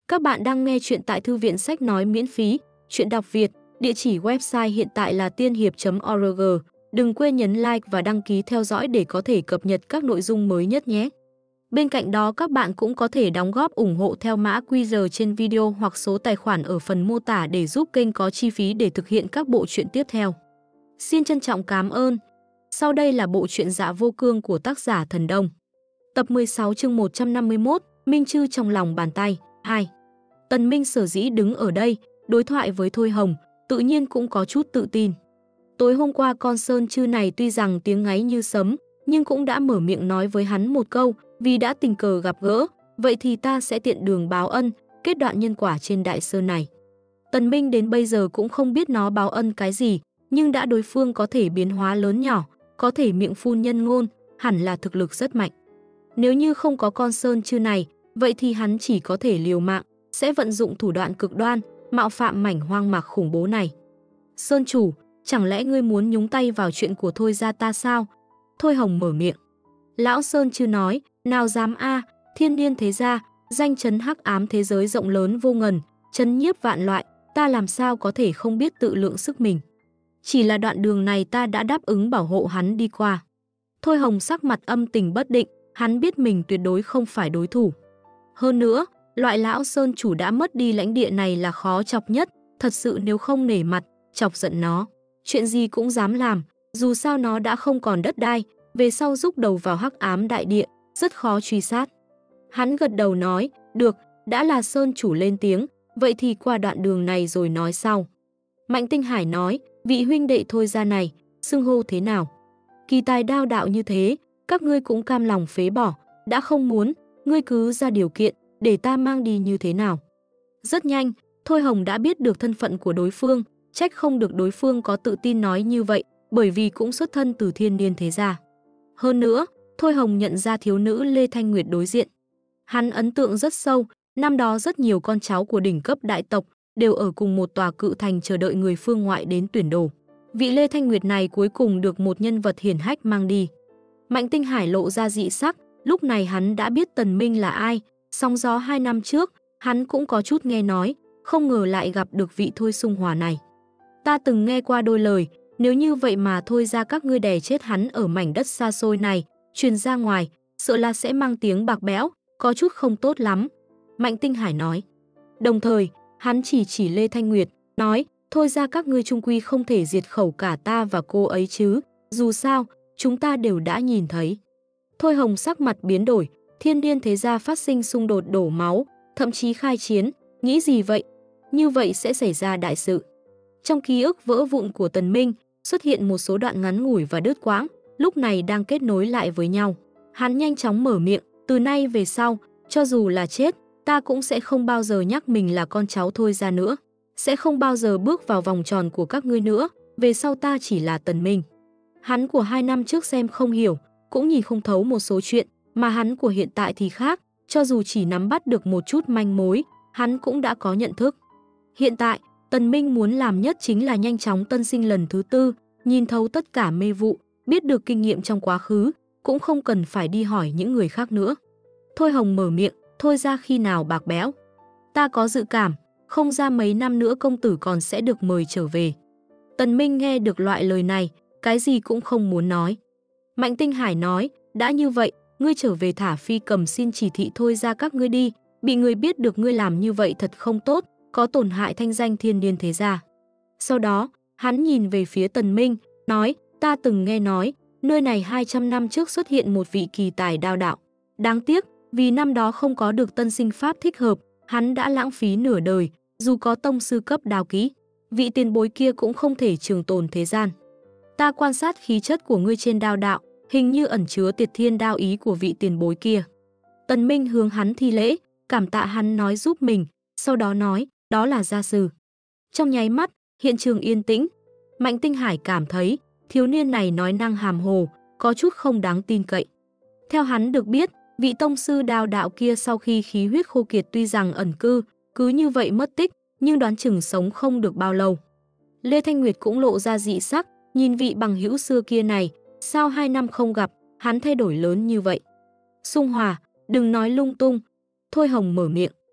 Các bạn đang nghe chuyện tại Thư viện Sách Nói miễn phí, chuyện đọc Việt, địa chỉ website hiện tại là tiên hiệp.org. Đừng quên nhấn like và đăng ký theo dõi để có thể cập nhật các nội dung mới nhất nhé. Bên cạnh đó các bạn cũng có thể đóng góp ủng hộ theo mã QR trên video hoặc số tài khoản ở phần mô tả để giúp kênh có chi phí để thực hiện các bộ truyện tiếp theo. Xin trân trọng cảm ơn. Sau đây là bộ truyện Dạ Vô Cương của tác giả Thần Đông. Tập 16 chương 151, Minh Chư trong lòng bàn tay, 2. Tần Minh sở dĩ đứng ở đây, đối thoại với Thôi Hồng, tự nhiên cũng có chút tự tin. Tối hôm qua con Sơn Chư này tuy rằng tiếng ngáy như sấm, nhưng cũng đã mở miệng nói với hắn một câu, vì đã tình cờ gặp gỡ, vậy thì ta sẽ tiện đường báo ân, kết đoạn nhân quả trên Đại Sơn này. Tần Minh đến bây giờ cũng không biết nó báo ân cái gì, nhưng đã đối phương có thể biến hóa lớn nhỏ, có thể miệng phun nhân ngôn, hẳn là thực lực rất mạnh. Nếu như không có con Sơn Chư này, vậy thì hắn chỉ có thể liều mạng, sẽ vận dụng thủ đoạn cực đoan, mạo phạm mảnh hoang mạc khủng bố này. Sơn chủ, chẳng lẽ ngươi muốn nhúng tay vào chuyện của Thôi gia ta sao? Thôi Hồng mở miệng. Lão Sơn Chư nói, nào dám a, thiên niên thế gia, danh chấn hắc ám thế giới rộng lớn vô ngần, chấn nhiếp vạn loại, ta làm sao có thể không biết tự lượng sức mình. Chỉ là đoạn đường này ta đã đáp ứng bảo hộ hắn đi qua. Thôi Hồng sắc mặt âm tình bất định, hắn biết mình tuyệt đối không phải đối thủ. Hơn nữa, loại lão Sơn chủ đã mất đi lãnh địa này là khó chọc nhất, thật sự nếu không nể mặt, chọc giận nó, chuyện gì cũng dám làm, dù sao nó đã không còn đất đai, về sau rúc đầu vào hắc ám đại địa, rất khó truy sát. Hắn gật đầu nói, được, đã là Sơn chủ lên tiếng, vậy thì qua đoạn đường này rồi nói sau. Mạnh Tinh Hải nói, vị huynh đệ Thôi gia này, xưng hô thế nào? Kỳ tài đao đạo như thế, các ngươi cũng cam lòng phế bỏ, đã không muốn, ngươi cứ ra điều kiện, để ta mang đi như thế nào. Rất nhanh, Thôi Hồng đã biết được thân phận của đối phương, trách không được đối phương có tự tin nói như vậy, bởi vì cũng xuất thân từ thiên niên thế gia. Hơn nữa, Thôi Hồng nhận ra thiếu nữ Lê Thanh Nguyệt đối diện. Hắn ấn tượng rất sâu, năm đó rất nhiều con cháu của đỉnh cấp đại tộc đều ở cùng một tòa cự thành chờ đợi người phương ngoại đến tuyển đồ. Vị Lê Thanh Nguyệt này cuối cùng được một nhân vật hiển hách mang đi. Mạnh Tinh Hải lộ ra dị sắc, lúc này hắn đã biết Tần Minh là ai, sóng gió 2 năm trước, hắn cũng có chút nghe nói, không ngờ lại gặp được vị Thôi Sung Hòa này. Ta từng nghe qua đôi lời, nếu như vậy mà Thôi ra các ngươi đè chết hắn ở mảnh đất xa xôi này, truyền ra ngoài, sợ là sẽ mang tiếng bạc bẽo, có chút không tốt lắm. Mạnh Tinh Hải nói. Đồng thời, hắn chỉ Lê Thanh Nguyệt, nói, Thôi ra các ngươi chung quy không thể diệt khẩu cả ta và cô ấy chứ, dù sao, chúng ta đều đã nhìn thấy. Thôi Hồng sắc mặt biến đổi, thiên niên thế gia phát sinh xung đột đổ máu, thậm chí khai chiến, nghĩ gì vậy? Như vậy sẽ xảy ra đại sự. Trong ký ức vỡ vụn của Tần Minh, xuất hiện một số đoạn ngắn ngủi và đứt quãng, lúc này đang kết nối lại với nhau. Hắn nhanh chóng mở miệng, từ nay về sau, cho dù là chết, ta cũng sẽ không bao giờ nhắc mình là con cháu Thôi gia nữa. Sẽ không bao giờ bước vào vòng tròn của các ngươi nữa, về sau ta chỉ là Tần Minh. Hắn của 2 năm trước xem không hiểu, cũng nhìn không thấu một số chuyện, mà hắn của hiện tại thì khác, cho dù chỉ nắm bắt được một chút manh mối, hắn cũng đã có nhận thức. Hiện tại, Tần Minh muốn làm nhất chính là nhanh chóng tân sinh lần thứ 4, nhìn thấu tất cả mê vụ, biết được kinh nghiệm trong quá khứ, cũng không cần phải đi hỏi những người khác nữa. Thôi Hồng mở miệng, Thôi ra khi nào bạc béo. Ta có dự cảm, không ra mấy năm nữa công tử còn sẽ được mời trở về. Tần Minh nghe được loại lời này, cái gì cũng không muốn nói. Mạnh Tinh Hải nói, đã như vậy, ngươi trở về thả Phi Cầm xin chỉ thị Thôi ra các ngươi đi, bị người biết được ngươi làm như vậy thật không tốt, có tổn hại thanh danh thiên niên thế gia. Sau đó, hắn nhìn về phía Tần Minh, nói, ta từng nghe nói, nơi này 200 năm trước xuất hiện một vị kỳ tài đao đạo. Đáng tiếc, vì năm đó không có được tân sinh pháp thích hợp, hắn đã lãng phí nửa đời, dù có tông sư cấp đao kỹ, vị tiền bối kia cũng không thể trường tồn thế gian. Ta quan sát khí chất của ngươi trên đao đạo, hình như ẩn chứa Tiệt Thiên đao ý của vị tiền bối kia. Tần Minh hướng hắn thi lễ, cảm tạ hắn nói giúp mình, sau đó nói, đó là gia sư. Trong nháy mắt, hiện trường yên tĩnh. Mạnh Tinh Hải cảm thấy, thiếu niên này nói năng hàm hồ, có chút không đáng tin cậy. Theo hắn được biết, vị tông sư đao đạo kia sau khi khí huyết khô kiệt tuy rằng ẩn cư, cứ như vậy mất tích, nhưng đoán chừng sống không được bao lâu. Lê Thanh Nguyệt cũng lộ ra dị sắc, nhìn vị bằng hữu xưa kia này, sao 2 năm không gặp, hắn thay đổi lớn như vậy. Sung Hòa, đừng nói lung tung. Thôi Hồng mở miệng.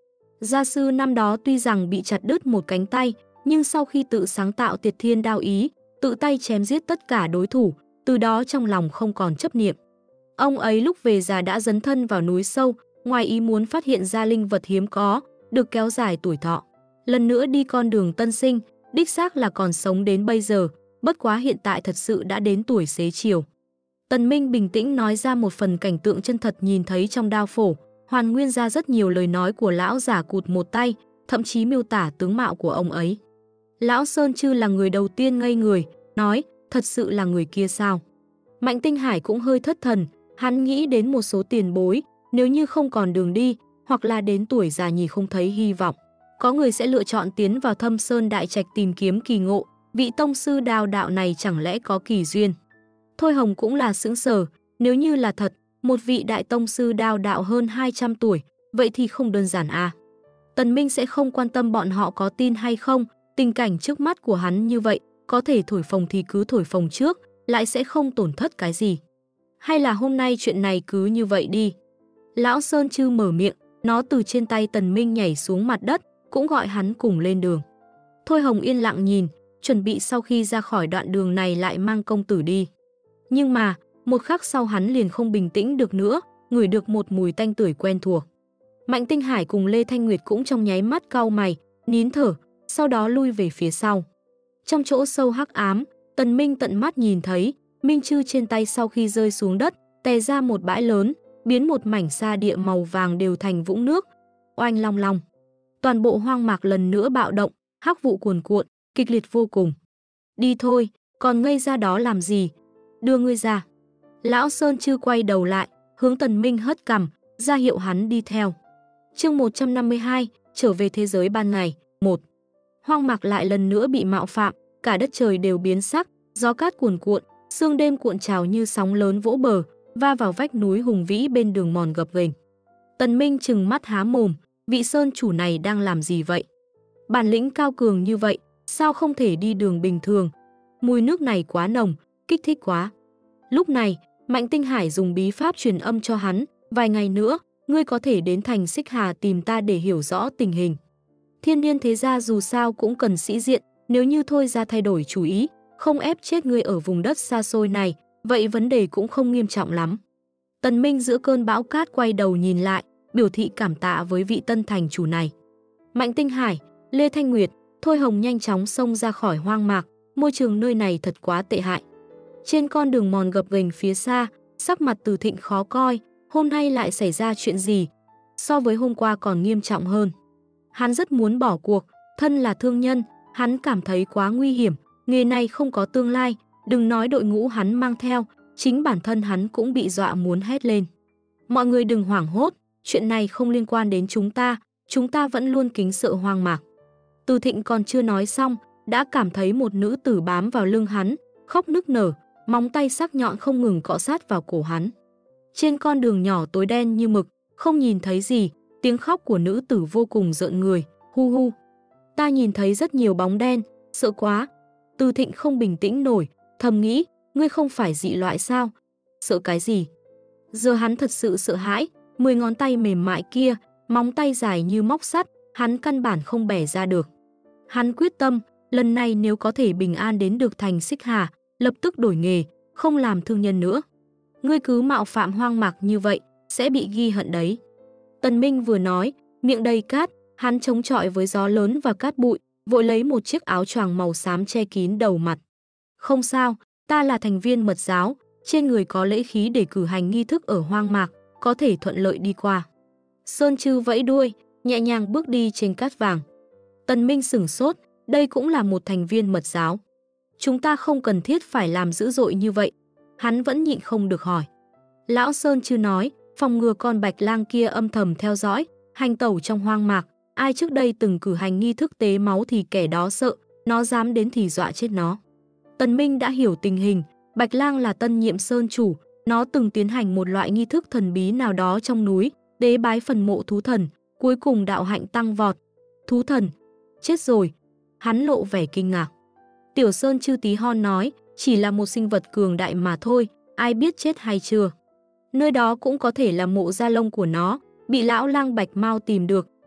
Gia sư năm đó tuy rằng bị chặt đứt một cánh tay, nhưng sau khi tự sáng tạo Tiệt Thiên Đao Ý, tự tay chém giết tất cả đối thủ, từ đó trong lòng không còn chấp niệm. Ông ấy lúc về già đã dấn thân vào núi sâu, ngoài ý muốn phát hiện ra linh vật hiếm có, được kéo dài tuổi thọ. Lần nữa đi con đường tân sinh, đích xác là còn sống đến bây giờ, bất quá hiện tại thật sự đã đến tuổi xế chiều. Tần Minh bình tĩnh nói ra một phần cảnh tượng chân thật nhìn thấy trong đao phổ, hoàn nguyên ra rất nhiều lời nói của lão giả cụt một tay, thậm chí miêu tả tướng mạo của ông ấy. Lão Sơn Chư là người đầu tiên ngây người, nói, thật sự là người kia sao? Mạnh Tinh Hải cũng hơi thất thần, hắn nghĩ đến một số tiền bối, nếu như không còn đường đi, hoặc là đến tuổi già nhì không thấy hy vọng. Có người sẽ lựa chọn tiến vào Thâm Sơn Đại Trạch tìm kiếm kỳ ngộ, vị tông sư đao đạo này chẳng lẽ có kỳ duyên. Thôi Hồng cũng là sững sờ, nếu như là thật, một vị đại tông sư đao đạo hơn 200 tuổi, vậy thì không đơn giản à. Tần Minh sẽ không quan tâm bọn họ có tin hay không, tình cảnh trước mắt của hắn như vậy, có thể thổi phồng thì cứ thổi phồng trước, lại sẽ không tổn thất cái gì. Hay là hôm nay chuyện này cứ như vậy đi. Lão Sơn Chư mở miệng, nó từ trên tay Tần Minh nhảy xuống mặt đất, cũng gọi hắn cùng lên đường. Thôi Hồng yên lặng nhìn, chuẩn bị sau khi ra khỏi đoạn đường này lại mang công tử đi. Nhưng mà, một khắc sau hắn liền không bình tĩnh được nữa, ngửi được một mùi tanh tưởi quen thuộc. Mạnh Tinh Hải cùng Lê Thanh Nguyệt cũng trong nháy mắt cau mày, nín thở, sau đó lui về phía sau. Trong chỗ sâu hắc ám, Tần Minh tận mắt nhìn thấy, minh chư trên tay sau khi rơi xuống đất, tè ra một bãi lớn, biến một mảnh sa địa màu vàng đều thành vũng nước. Oanh long long. Toàn bộ hoang mạc lần nữa bạo động, hắc vụ cuồn cuộn, kịch liệt vô cùng. Đi thôi, còn ngây ra đó làm gì? Đưa ngươi ra. Lão Sơn Chư quay đầu lại, hướng Tần Minh hất cằm, ra hiệu hắn đi theo. Chương 152, trở về thế giới ban ngày, 1. Hoang mạc lại lần nữa bị mạo phạm, cả đất trời đều biến sắc, gió cát cuồn cuộn, sương đêm cuộn trào như sóng lớn vỗ bờ, va vào vách núi hùng vĩ bên đường mòn gập ghềnh. Tần Minh trừng mắt há mồm, vị sơn chủ này đang làm gì vậy? Bản lĩnh cao cường như vậy, sao không thể đi đường bình thường? Mùi nước này quá nồng, kích thích quá. Lúc này, Mạnh Tinh Hải dùng bí pháp truyền âm cho hắn, vài ngày nữa, ngươi có thể đến thành Xích Hà tìm ta để hiểu rõ tình hình. Thiên Niên thế gia dù sao cũng cần sĩ diện, nếu như thôi ra thay đổi chủ ý, không ép chết ngươi ở vùng đất xa xôi này, vậy vấn đề cũng không nghiêm trọng lắm. Tần Minh giữa cơn bão cát quay đầu nhìn lại, biểu thị cảm tạ với vị tân thành chủ này. Mạnh Tinh Hải, Lê Thanh Nguyệt, Thôi Hồng nhanh chóng xông ra khỏi hoang mạc, môi trường nơi này thật quá tệ hại. Trên con đường mòn gập ghềnh phía xa, sắc mặt Từ Thịnh khó coi, hôm nay lại xảy ra chuyện gì? So với hôm qua còn nghiêm trọng hơn. Hắn rất muốn bỏ cuộc, thân là thương nhân, hắn cảm thấy quá nguy hiểm, nghề này không có tương lai, đừng nói đội ngũ hắn mang theo, chính bản thân hắn cũng bị dọa muốn hét lên. Mọi người đừng hoảng hốt, chuyện này không liên quan đến chúng ta vẫn luôn kính sợ hoang mạc. Từ Thịnh còn chưa nói xong, đã cảm thấy một nữ tử bám vào lưng hắn, khóc nức nở, móng tay sắc nhọn không ngừng cọ sát vào cổ hắn. Trên con đường nhỏ tối đen như mực, không nhìn thấy gì, tiếng khóc của nữ tử vô cùng rợn người, hu hu. Ta nhìn thấy rất nhiều bóng đen, sợ quá. Từ Thịnh không bình tĩnh nổi, thầm nghĩ, ngươi không phải dị loại sao? Sợ cái gì? Giờ hắn thật sự sợ hãi, 10 ngón tay mềm mại kia, móng tay dài như móc sắt, hắn căn bản không bẻ ra được. Hắn quyết tâm, lần này nếu có thể bình an đến được thành Xích Hà, lập tức đổi nghề, không làm thương nhân nữa. Ngươi cứ mạo phạm hoang mạc như vậy, sẽ bị ghi hận đấy. Tần Minh vừa nói, miệng đầy cát, hắn chống chọi với gió lớn và cát bụi, vội lấy một chiếc áo choàng màu xám che kín đầu mặt. Không sao, ta là thành viên mật giáo, trên người có lễ khí để cử hành nghi thức ở hoang mạc, có thể thuận lợi đi qua. Sơn Chư vẫy đuôi, nhẹ nhàng bước đi trên cát vàng. Tần Minh sửng sốt, đây cũng là một thành viên mật giáo. Chúng ta không cần thiết phải làm dữ dội như vậy. Hắn vẫn nhịn không được hỏi. Lão Sơn Chư nói, phòng ngừa con bạch lang kia âm thầm theo dõi, hành tẩu trong hoang mạc. Ai trước đây từng cử hành nghi thức tế máu thì kẻ đó sợ, nó dám đến thì dọa chết nó. Tần Minh đã hiểu tình hình, Bạch Lang là tân nhiệm sơn chủ, nó từng tiến hành một loại nghi thức thần bí nào đó trong núi, tế bái phần mộ thú thần, cuối cùng đạo hạnh tăng vọt. Thú thần, chết rồi. Hắn lộ vẻ kinh ngạc. Tiểu Sơn Chư tí hon nói, chỉ là một sinh vật cường đại mà thôi, ai biết chết hay chưa. Nơi đó cũng có thể là mộ da lông của nó, bị lão lang Bạch Mao tìm được,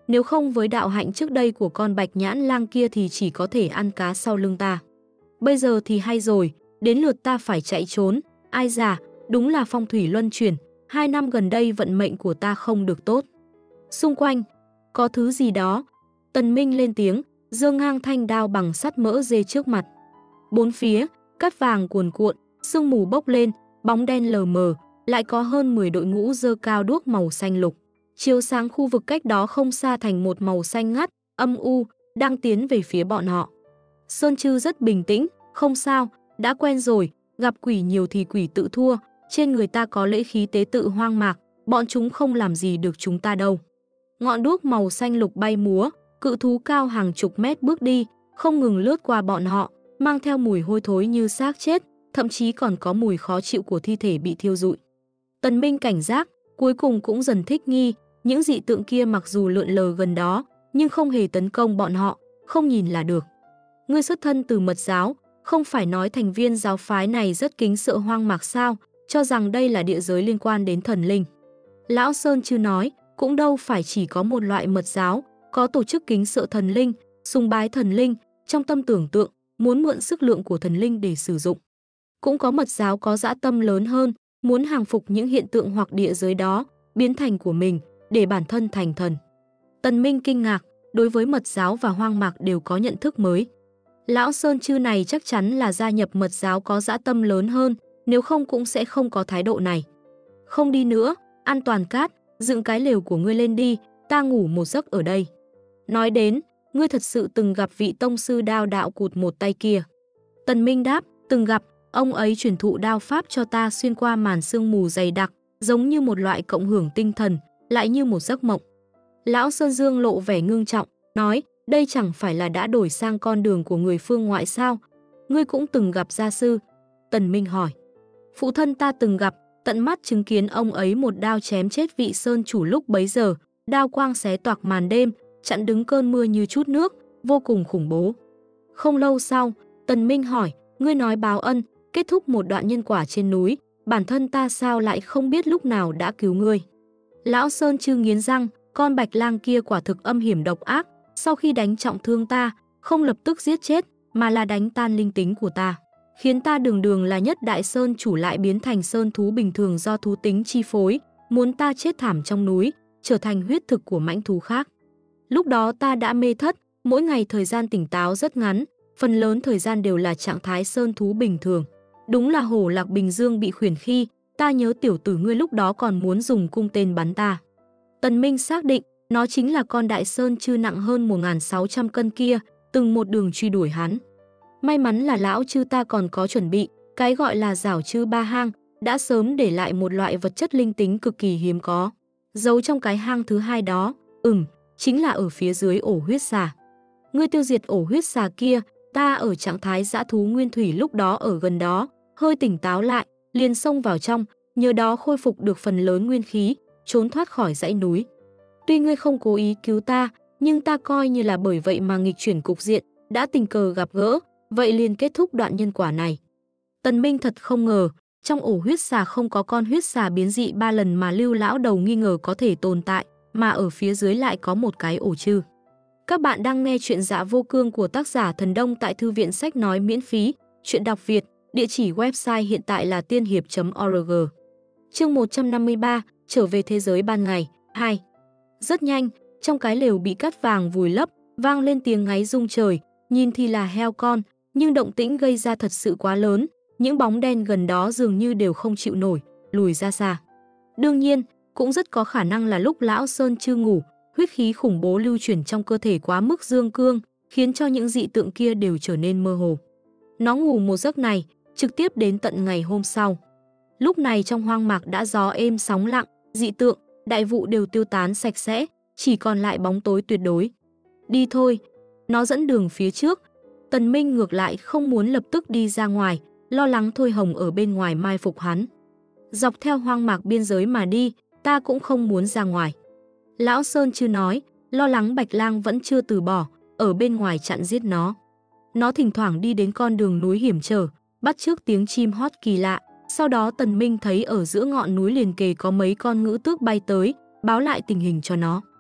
nếu không với đạo hạnh trước đây của con bạch nhãn lang kia thì chỉ có thể ăn cá sau lưng ta. Bây giờ thì hay rồi, đến lượt ta phải chạy trốn, ai dà, đúng là phong thủy luân chuyển, 2 năm gần đây vận mệnh của ta không được tốt. Xung quanh, có thứ gì đó, Tần Minh lên tiếng, giơ ngang thanh đao bằng sắt mỡ dê trước mặt. Bốn phía, cát vàng cuồn cuộn, sương mù bốc lên, bóng đen lờ mờ, lại có hơn 10 đội ngũ giơ cao đuốc màu xanh lục. Chiếu sáng khu vực cách đó không xa thành một màu xanh ngắt, âm u, đang tiến về phía bọn họ. Sơn Trư rất bình tĩnh, không sao, đã quen rồi, gặp quỷ nhiều thì quỷ tự thua, trên người ta có lễ khí tế tự hoang mạc, bọn chúng không làm gì được chúng ta đâu. Ngọn đuốc màu xanh lục bay múa, cự thú cao hàng chục mét bước đi, không ngừng lướt qua bọn họ, mang theo mùi hôi thối như xác chết, thậm chí còn có mùi khó chịu của thi thể bị thiêu rụi. Tần Minh cảnh giác, cuối cùng cũng dần thích nghi, những dị tượng kia mặc dù lượn lờ gần đó, nhưng không hề tấn công bọn họ, không nhìn là được. Ngươi xuất thân từ mật giáo, không phải nói thành viên giáo phái này rất kính sợ hoang mạc sao, cho rằng đây là địa giới liên quan đến thần linh. Lão Sơn Trư nói, cũng đâu phải chỉ có một loại mật giáo, có tổ chức kính sợ thần linh, sùng bái thần linh, trong tâm tưởng tượng, muốn mượn sức lượng của thần linh để sử dụng. Cũng có mật giáo có dã tâm lớn hơn, muốn hàng phục những hiện tượng hoặc địa giới đó, biến thành của mình, để bản thân thành thần. Tần Minh kinh ngạc, đối với mật giáo và hoang mạc đều có nhận thức mới. Lão Sơn Trư này chắc chắn là gia nhập mật giáo có dã tâm lớn hơn, nếu không cũng sẽ không có thái độ này. Không đi nữa, an toàn cát, dựng cái lều của ngươi lên đi, ta ngủ một giấc ở đây. Nói đến, ngươi thật sự từng gặp vị tông sư đao đạo cụt một tay kia. Tần Minh đáp, từng gặp, ông ấy truyền thụ đao pháp cho ta xuyên qua màn sương mù dày đặc, giống như một loại cộng hưởng tinh thần, lại như một giấc mộng. Lão Sơn Dương lộ vẻ ngưng trọng, nói, đây chẳng phải là đã đổi sang con đường của người phương ngoại sao? Ngươi cũng từng gặp gia sư? Tần Minh hỏi. Phụ thân ta từng gặp, tận mắt chứng kiến ông ấy một đao chém chết vị sơn chủ lúc bấy giờ, đao quang xé toạc màn đêm, chặn đứng cơn mưa như chút nước, vô cùng khủng bố. Không lâu sau, Tần Minh hỏi, ngươi nói báo ân, kết thúc một đoạn nhân quả trên núi, bản thân ta sao lại không biết lúc nào đã cứu ngươi? Lão Sơn Trư nghiến răng, con bạch lang kia quả thực âm hiểm độc ác, sau khi đánh trọng thương ta, không lập tức giết chết, mà là đánh tan linh tính của ta, khiến ta đường đường là nhất đại sơn chủ lại biến thành sơn thú bình thường do thú tính chi phối, muốn ta chết thảm trong núi, trở thành huyết thực của mãnh thú khác. Lúc đó ta đã mê thất, mỗi ngày thời gian tỉnh táo rất ngắn, phần lớn thời gian đều là trạng thái sơn thú bình thường. Đúng là hổ lạc Bình Dương bị khuyển khi, ta nhớ tiểu tử ngươi lúc đó còn muốn dùng cung tên bắn ta. Tần Minh xác định, nó chính là con đại sơn Trư nặng hơn 1.600 cân kia, từng một đường truy đuổi hắn. May mắn là lão Trư ta còn có chuẩn bị, cái gọi là giảo Trư ba hang, đã sớm để lại một loại vật chất linh tính cực kỳ hiếm có. Giấu trong cái hang thứ hai đó, chính là ở phía dưới ổ huyết xà. Ngươi tiêu diệt ổ huyết xà kia, ta ở trạng thái dã thú nguyên thủy lúc đó ở gần đó, hơi tỉnh táo lại, liền xông vào trong, nhờ đó khôi phục được phần lớn nguyên khí, trốn thoát khỏi dãy núi. Tuy ngươi không cố ý cứu ta, nhưng ta coi như là bởi vậy mà nghịch chuyển cục diện, đã tình cờ gặp gỡ, vậy liền kết thúc đoạn nhân quả này. Tần Minh thật không ngờ, trong ổ huyết xà không có con huyết xà biến dị 3 lần mà Lưu lão đầu nghi ngờ có thể tồn tại, mà ở phía dưới lại có một cái ổ Trư. Các bạn đang nghe chuyện Dạ Vô Cương của tác giả Thần Đông tại thư viện sách nói miễn phí, chuyện đọc Việt, địa chỉ website hiện tại là tiên hiệp.org. Chương 153, trở về thế giới ban ngày, 2. Rất nhanh, trong cái lều bị cát vàng vùi lấp, vang lên tiếng ngáy rung trời, nhìn thì là heo con, nhưng động tĩnh gây ra thật sự quá lớn, những bóng đen gần đó dường như đều không chịu nổi, lùi ra xa. Đương nhiên, cũng rất có khả năng là lúc lão Sơn Trư ngủ, huyết khí khủng bố lưu chuyển trong cơ thể quá mức dương cương, khiến cho những dị tượng kia đều trở nên mơ hồ. Nó ngủ một giấc này, trực tiếp đến tận ngày hôm sau. Lúc này trong hoang mạc đã gió êm sóng lặng, dị tượng, đại vụ đều tiêu tán sạch sẽ, chỉ còn lại bóng tối tuyệt đối. Đi thôi, nó dẫn đường phía trước. Tần Minh ngược lại không muốn lập tức đi ra ngoài, lo lắng Thôi Hồng ở bên ngoài mai phục hắn. Dọc theo hoang mạc biên giới mà đi, ta cũng không muốn ra ngoài. Lão Sơn Trư nói, lo lắng Bạch Lang vẫn chưa từ bỏ, ở bên ngoài chặn giết nó. Nó thỉnh thoảng đi đến con đường núi hiểm trở, bắt chước tiếng chim hót kỳ lạ. Sau đó Tần Minh thấy ở giữa ngọn núi liền kề có mấy con ngữ tước bay tới, báo lại tình hình cho nó.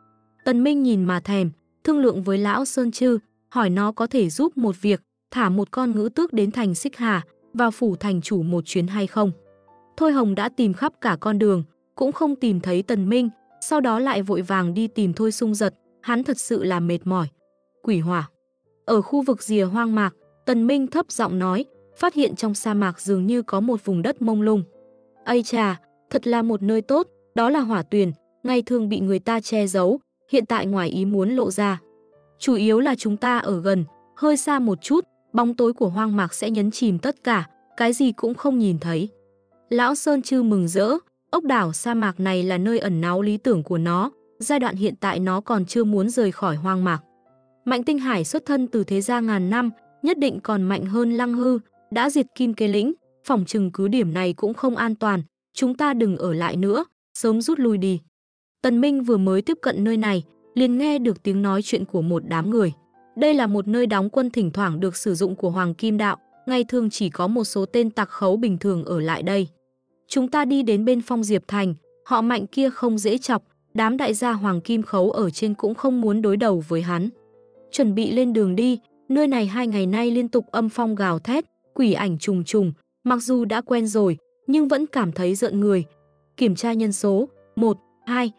Tần Minh nhìn mà thèm, thương lượng với lão Sơn Chư, hỏi nó có thể giúp một việc, thả một con ngữ tước đến thành Xích Hà, vào phủ thành chủ một chuyến hay không. Thôi Hồng đã tìm khắp cả con đường, cũng không tìm thấy Tần Minh, sau đó lại vội vàng đi tìm Thôi Sung Giật, hắn thật sự là mệt mỏi. Quỷ hỏa. Ở khu vực rìa hoang mạc, Tần Minh thấp giọng nói, phát hiện trong sa mạc dường như có một vùng đất mông lung. Ây chà, thật là một nơi tốt, đó là hỏa tuyền, ngày thường bị người ta che giấu, hiện tại ngoài ý muốn lộ ra. Chủ yếu là chúng ta ở gần, hơi xa một chút, bóng tối của hoang mạc sẽ nhấn chìm tất cả, cái gì cũng không nhìn thấy. Lão Sơn Chư mừng rỡ, ốc đảo sa mạc này là nơi ẩn náu lý tưởng của nó, giai đoạn hiện tại nó còn chưa muốn rời khỏi hoang mạc. Mạnh Tinh Hải xuất thân từ thế gia ngàn năm, nhất định còn mạnh hơn Lăng Hư, đã diệt Kim Kế Lĩnh, phỏng chừng cứ điểm này cũng không an toàn, chúng ta đừng ở lại nữa, sớm rút lui đi. Tần Minh vừa mới tiếp cận nơi này, liền nghe được tiếng nói chuyện của một đám người. Đây là một nơi đóng quân thỉnh thoảng được sử dụng của Hoàng Kim Đạo, ngày thường chỉ có một số tên tặc khấu bình thường ở lại đây. Chúng ta đi đến bên Phong Diệp Thành, họ Mạnh kia không dễ chọc, đám đại gia Hoàng Kim khấu ở trên cũng không muốn đối đầu với hắn. Chuẩn bị lên đường đi, nơi này 2 ngày nay liên tục âm phong gào thét, quỷ ảnh trùng trùng, mặc dù đã quen rồi, nhưng vẫn cảm thấy rợn người. Kiểm tra nhân số, 1, 2,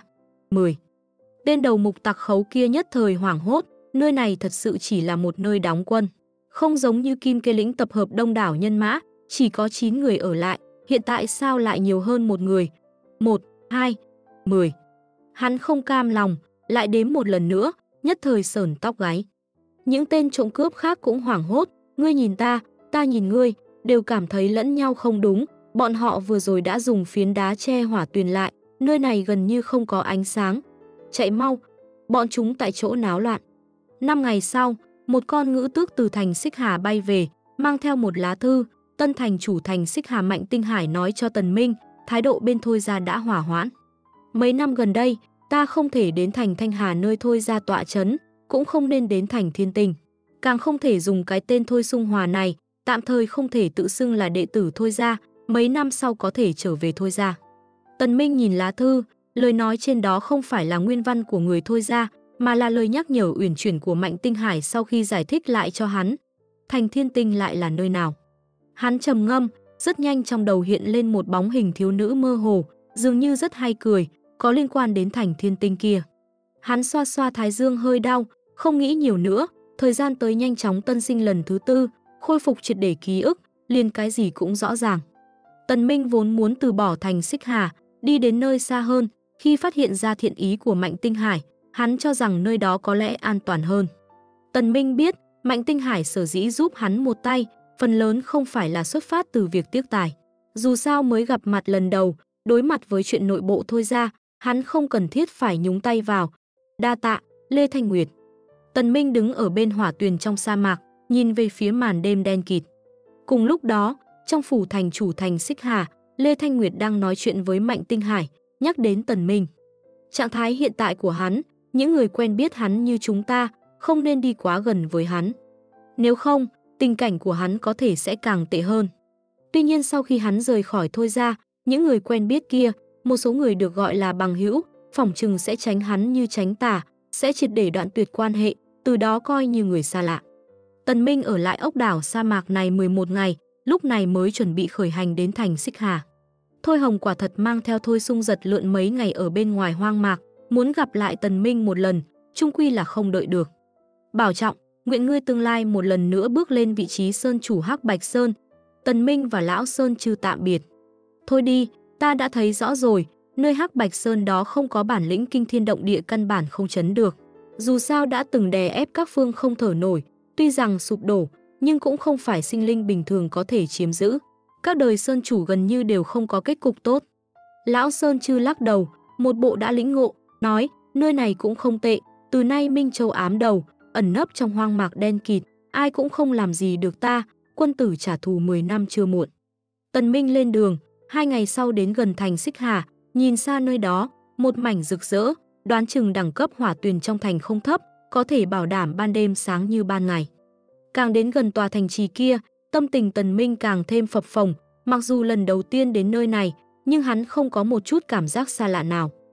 10. Tên đầu mục tặc khấu kia nhất thời hoảng hốt, nơi này thật sự chỉ là một nơi đóng quân. Không giống như Kim Kế Lĩnh tập hợp đông đảo nhân mã, chỉ có 9 người ở lại, hiện tại sao lại nhiều hơn một người. 1, 2, 10. Hắn không cam lòng, lại đếm một lần nữa, nhất thời sởn tóc gáy. Những tên trộm cướp khác cũng hoảng hốt, ngươi nhìn ta nhìn ngươi, đều cảm thấy lẫn nhau không đúng. Bọn họ vừa rồi đã dùng phiến đá che hỏa tuyền lại, nơi này gần như không có ánh sáng. Chạy mau, bọn chúng tại chỗ náo loạn. 5 ngày sau, một con ngữ tước từ thành Xích Hà bay về, mang theo một lá thư. Tân thành chủ thành Xích Hà Mạnh Tinh Hải nói cho Tần Minh, thái độ bên Thôi gia đã hỏa hoãn. Mấy năm gần đây, ta không thể đến thành Thanh Hà nơi Thôi gia tọa chấn, cũng không nên đến thành Thiên Tinh. Càng không thể dùng cái tên Thôi Sung Hòa này, tạm thời không thể tự xưng là đệ tử Thôi gia, mấy năm sau có thể trở về Thôi gia. Tần Minh nhìn lá thư, lời nói trên đó không phải là nguyên văn của người Thôi gia, mà là lời nhắc nhở uyển chuyển của Mạnh Tinh Hải sau khi giải thích lại cho hắn. Thành Thiên Tinh lại là nơi nào? Hắn trầm ngâm, rất nhanh trong đầu hiện lên một bóng hình thiếu nữ mơ hồ, dường như rất hay cười, có liên quan đến thành Thiên Tinh kia. Hắn xoa xoa thái dương hơi đau, không nghĩ nhiều nữa, thời gian tới nhanh chóng tân sinh lần thứ 4, khôi phục triệt để ký ức, liền cái gì cũng rõ ràng. Tần Minh vốn muốn từ bỏ thành Xích Hà, đi đến nơi xa hơn, khi phát hiện ra thiện ý của Mạnh Tinh Hải, hắn cho rằng nơi đó có lẽ an toàn hơn. Tần Minh biết, Mạnh Tinh Hải sở dĩ giúp hắn một tay, phần lớn không phải là xuất phát từ việc tiếc tài. Dù sao mới gặp mặt lần đầu, đối mặt với chuyện nội bộ Thôi gia, hắn không cần thiết phải nhúng tay vào. Đa tạ, Lê Thanh Nguyệt. Tần Minh đứng ở bên hỏa tuyền trong sa mạc, nhìn về phía màn đêm đen kịt. Cùng lúc đó, trong phủ thành chủ thành Xích Hà, Lê Thanh Nguyệt đang nói chuyện với Mạnh Tinh Hải, nhắc đến Tần Minh. Trạng thái hiện tại của hắn, những người quen biết hắn như chúng ta, không nên đi quá gần với hắn. Nếu không, tình cảnh của hắn có thể sẽ càng tệ hơn. Tuy nhiên sau khi hắn rời khỏi Thôi gia, những người quen biết kia, một số người được gọi là bằng hữu, phỏng chừng sẽ tránh hắn như tránh tà, sẽ triệt để đoạn tuyệt quan hệ, từ đó coi như người xa lạ. Tần Minh ở lại ốc đảo sa mạc này 11 ngày, lúc này mới chuẩn bị khởi hành đến thành Xích Hà. Thôi Hồng quả thật mang theo Thôi Sung Giật lượn mấy ngày ở bên ngoài hoang mạc, muốn gặp lại Tần Minh một lần, chung quy là không đợi được. Bảo trọng, nguyện ngươi tương lai một lần nữa bước lên vị trí sơn chủ Hắc Bạch Sơn. Tần Minh và lão Sơn Chư tạm biệt. Thôi đi, ta đã thấy rõ rồi, nơi Hắc Bạch Sơn đó không có bản lĩnh kinh thiên động địa, căn bản không chấn được. Dù sao đã từng đè ép các phương không thở nổi, tuy rằng sụp đổ, nhưng cũng không phải sinh linh bình thường có thể chiếm giữ. Các đời Sơn chủ gần như đều không có kết cục tốt. Lão Sơn Chư lắc đầu, một bộ đã lĩnh ngộ, nói, nơi này cũng không tệ, từ nay Minh Châu ám đầu, ẩn nấp trong hoang mạc đen kịt, ai cũng không làm gì được ta, quân tử trả thù 10 năm chưa muộn. Tần Minh lên đường, 2 ngày sau đến gần thành Xích Hà, nhìn xa nơi đó, một mảnh rực rỡ, đoán chừng đẳng cấp hỏa tuyền trong thành không thấp, có thể bảo đảm ban đêm sáng như ban ngày. Càng đến gần tòa thành trì kia, tâm tình Tần Minh càng thêm phập phồng, mặc dù lần đầu tiên đến nơi này, nhưng hắn không có một chút cảm giác xa lạ nào.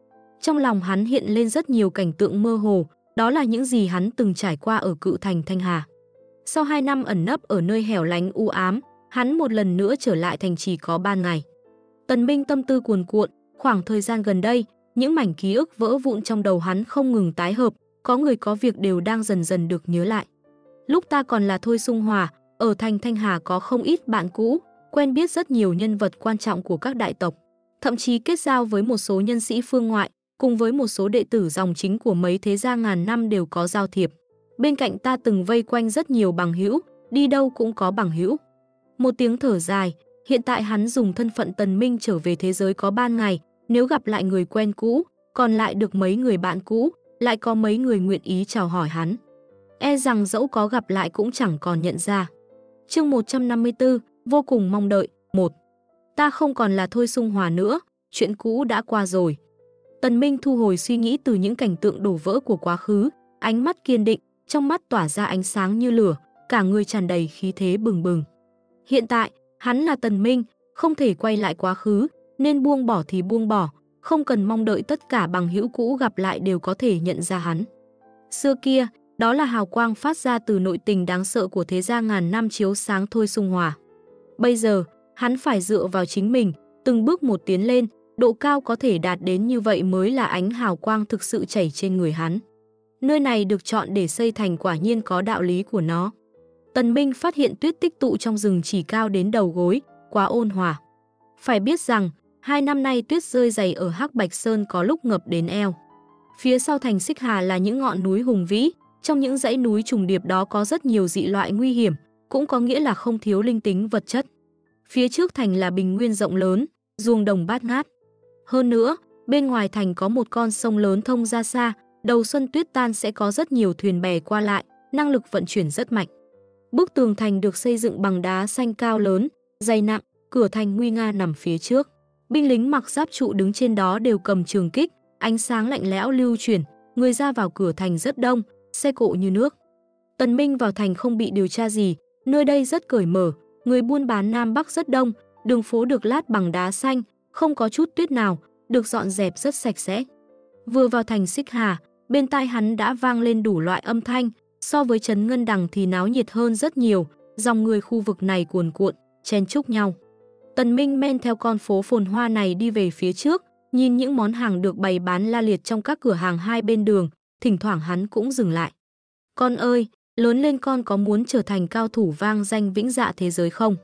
Trong lòng hắn hiện lên rất nhiều cảnh tượng mơ hồ, đó là những gì hắn từng trải qua ở cự thành Thanh Hà. Sau 2 năm ẩn nấp ở nơi hẻo lánh u ám, hắn một lần nữa trở lại thành chỉ có ban ngày. Tần Minh tâm tư cuồn cuộn, khoảng thời gian gần đây, những mảnh ký ức vỡ vụn trong đầu hắn không ngừng tái hợp, có người có việc đều đang dần dần được nhớ lại. Lúc ta còn là Thôi Sung Hòa, ở thành Thanh Hà có không ít bạn cũ, quen biết rất nhiều nhân vật quan trọng của các đại tộc, thậm chí kết giao với một số nhân sĩ phương ngoại, cùng với một số đệ tử dòng chính của mấy thế gia ngàn năm đều có giao thiệp. Bên cạnh ta từng vây quanh rất nhiều bằng hữu, đi đâu cũng có bằng hữu. Một tiếng thở dài, hiện tại hắn dùng thân phận Tần Minh trở về thế giới có ban ngày, nếu gặp lại người quen cũ, còn lại được mấy người bạn cũ, lại có mấy người nguyện ý chào hỏi hắn. E rằng dẫu có gặp lại cũng chẳng còn nhận ra. Chương 154, vô cùng mong đợi, 1. Ta không còn là Thôi Sung Hòa nữa, chuyện cũ đã qua rồi. Tần Minh thu hồi suy nghĩ từ những cảnh tượng đổ vỡ của quá khứ, ánh mắt kiên định, trong mắt tỏa ra ánh sáng như lửa, cả người tràn đầy khí thế bừng bừng. Hiện tại, hắn là Tần Minh, không thể quay lại quá khứ, nên buông bỏ thì buông bỏ, không cần mong đợi tất cả bằng hữu cũ gặp lại đều có thể nhận ra hắn. Xưa kia, đó là hào quang phát ra từ nội tình đáng sợ của thế gia ngàn năm chiếu sáng Thôi Sung Hòa. Bây giờ, hắn phải dựa vào chính mình, từng bước một tiến lên, độ cao có thể đạt đến như vậy mới là ánh hào quang thực sự chảy trên người hắn. Nơi này được chọn để xây thành quả nhiên có đạo lý của nó. Tần Minh phát hiện tuyết tích tụ trong rừng chỉ cao đến đầu gối, quá ôn hòa. Phải biết rằng, 2 năm nay tuyết rơi dày ở Hắc Bạch Sơn có lúc ngập đến eo. Phía sau thành Xích Hà là những ngọn núi hùng vĩ, trong những dãy núi trùng điệp đó có rất nhiều dị loại nguy hiểm, cũng có nghĩa là không thiếu linh tính vật chất. Phía trước thành là bình nguyên rộng lớn, ruộng đồng bát ngát. Hơn nữa, bên ngoài thành có một con sông lớn thông ra xa, đầu xuân tuyết tan sẽ có rất nhiều thuyền bè qua lại, năng lực vận chuyển rất mạnh. Bức tường thành được xây dựng bằng đá xanh cao lớn, dày nặng, cửa thành nguy nga nằm phía trước. Binh lính mặc giáp trụ đứng trên đó đều cầm trường kích, ánh sáng lạnh lẽo lưu chuyển, người ra vào cửa thành rất đông, xe cộ như nước. Tần Minh vào thành không bị điều tra gì, nơi đây rất cởi mở, người buôn bán Nam Bắc rất đông, đường phố được lát bằng đá xanh, không có chút tuyết nào, được dọn dẹp rất sạch sẽ. Vừa vào thành Xích Hà, bên tai hắn đã vang lên đủ loại âm thanh, so với trấn Ngân Đằng thì náo nhiệt hơn rất nhiều, dòng người khu vực này cuồn cuộn, chen chúc nhau. Tần Minh men theo con phố phồn hoa này đi về phía trước, nhìn những món hàng được bày bán la liệt trong các cửa hàng hai bên đường, thỉnh thoảng hắn cũng dừng lại. Con ơi, lớn lên con có muốn trở thành cao thủ vang danh vĩnh dạ thế giới không?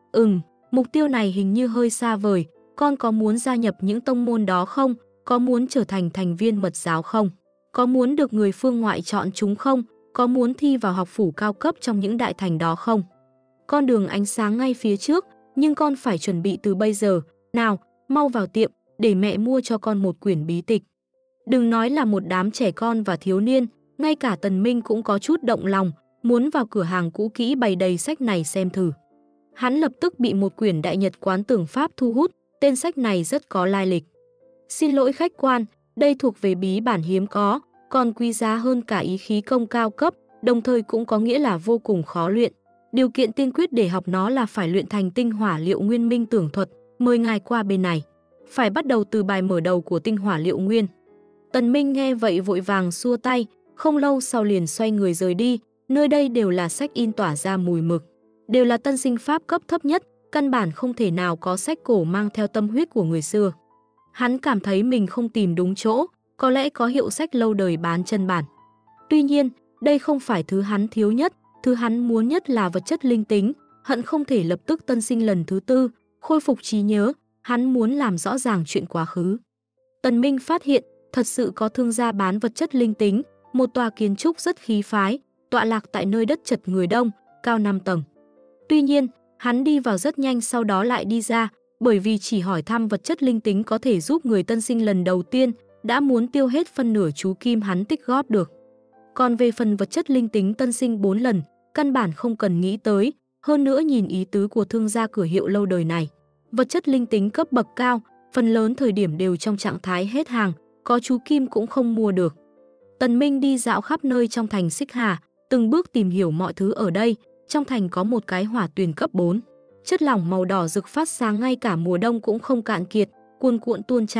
Mục tiêu này hình như hơi xa vời, con có muốn gia nhập những tông môn đó không? Có muốn trở thành thành viên mật giáo không? Có muốn được người phương ngoại chọn chúng không? Có muốn thi vào học phủ cao cấp trong những đại thành đó không? Con đường ánh sáng ngay phía trước, nhưng con phải chuẩn bị từ bây giờ. Nào, mau vào tiệm, để mẹ mua cho con một quyển bí tịch. Đừng nói là một đám trẻ con và thiếu niên, ngay cả Tần Minh cũng có chút động lòng, muốn vào cửa hàng cũ kỹ bày đầy sách này xem thử. Hắn lập tức bị một quyển Đại Nhật Quán Tưởng Pháp thu hút, tên sách này rất có lai lịch. Xin lỗi khách quan, đây thuộc về bí bản hiếm có, còn quý giá hơn cả ý khí công cao cấp, đồng thời cũng có nghĩa là vô cùng khó luyện. Điều kiện tiên quyết để học nó là phải luyện thành tinh hỏa liệu nguyên minh tưởng thuật, mời ngài qua bên này. Phải bắt đầu từ bài mở đầu của tinh hỏa liệu nguyên. Tần Minh nghe vậy vội vàng xua tay, không lâu sau liền xoay người rời đi, nơi đây đều là sách in tỏa ra mùi mực. Đều là tân sinh pháp cấp thấp nhất, căn bản không thể nào có sách cổ mang theo tâm huyết của người xưa. Hắn cảm thấy mình không tìm đúng chỗ, có lẽ có hiệu sách lâu đời bán chân bản. Tuy nhiên, đây không phải thứ hắn thiếu nhất, thứ hắn muốn nhất là vật chất linh tính, hận không thể lập tức tân sinh lần thứ tư, khôi phục trí nhớ, hắn muốn làm rõ ràng chuyện quá khứ. Tần Minh phát hiện, thật sự có thương gia bán vật chất linh tính, một tòa kiến trúc rất khí phái, tọa lạc tại nơi đất chật người đông, cao 5 tầng. Tuy nhiên, hắn đi vào rất nhanh sau đó lại đi ra, bởi vì chỉ hỏi thăm vật chất linh tính có thể giúp người tân sinh lần đầu tiên, đã muốn tiêu hết phân nửa chú kim hắn tích góp được. Còn về phần vật chất linh tính tân sinh 4 lần, căn bản không cần nghĩ tới, hơn nữa nhìn ý tứ của thương gia cửa hiệu lâu đời này. Vật chất linh tính cấp bậc cao, phần lớn thời điểm đều trong trạng thái hết hàng, có chú kim cũng không mua được. Tần Minh đi dạo khắp nơi trong thành Xích Hà, từng bước tìm hiểu mọi thứ ở đây. Trong thành có một cái hỏa tuyền cấp 4. Chất lỏng màu đỏ rực phát sáng ngay cả mùa đông cũng không cạn kiệt, cuồn cuộn tuôn trào,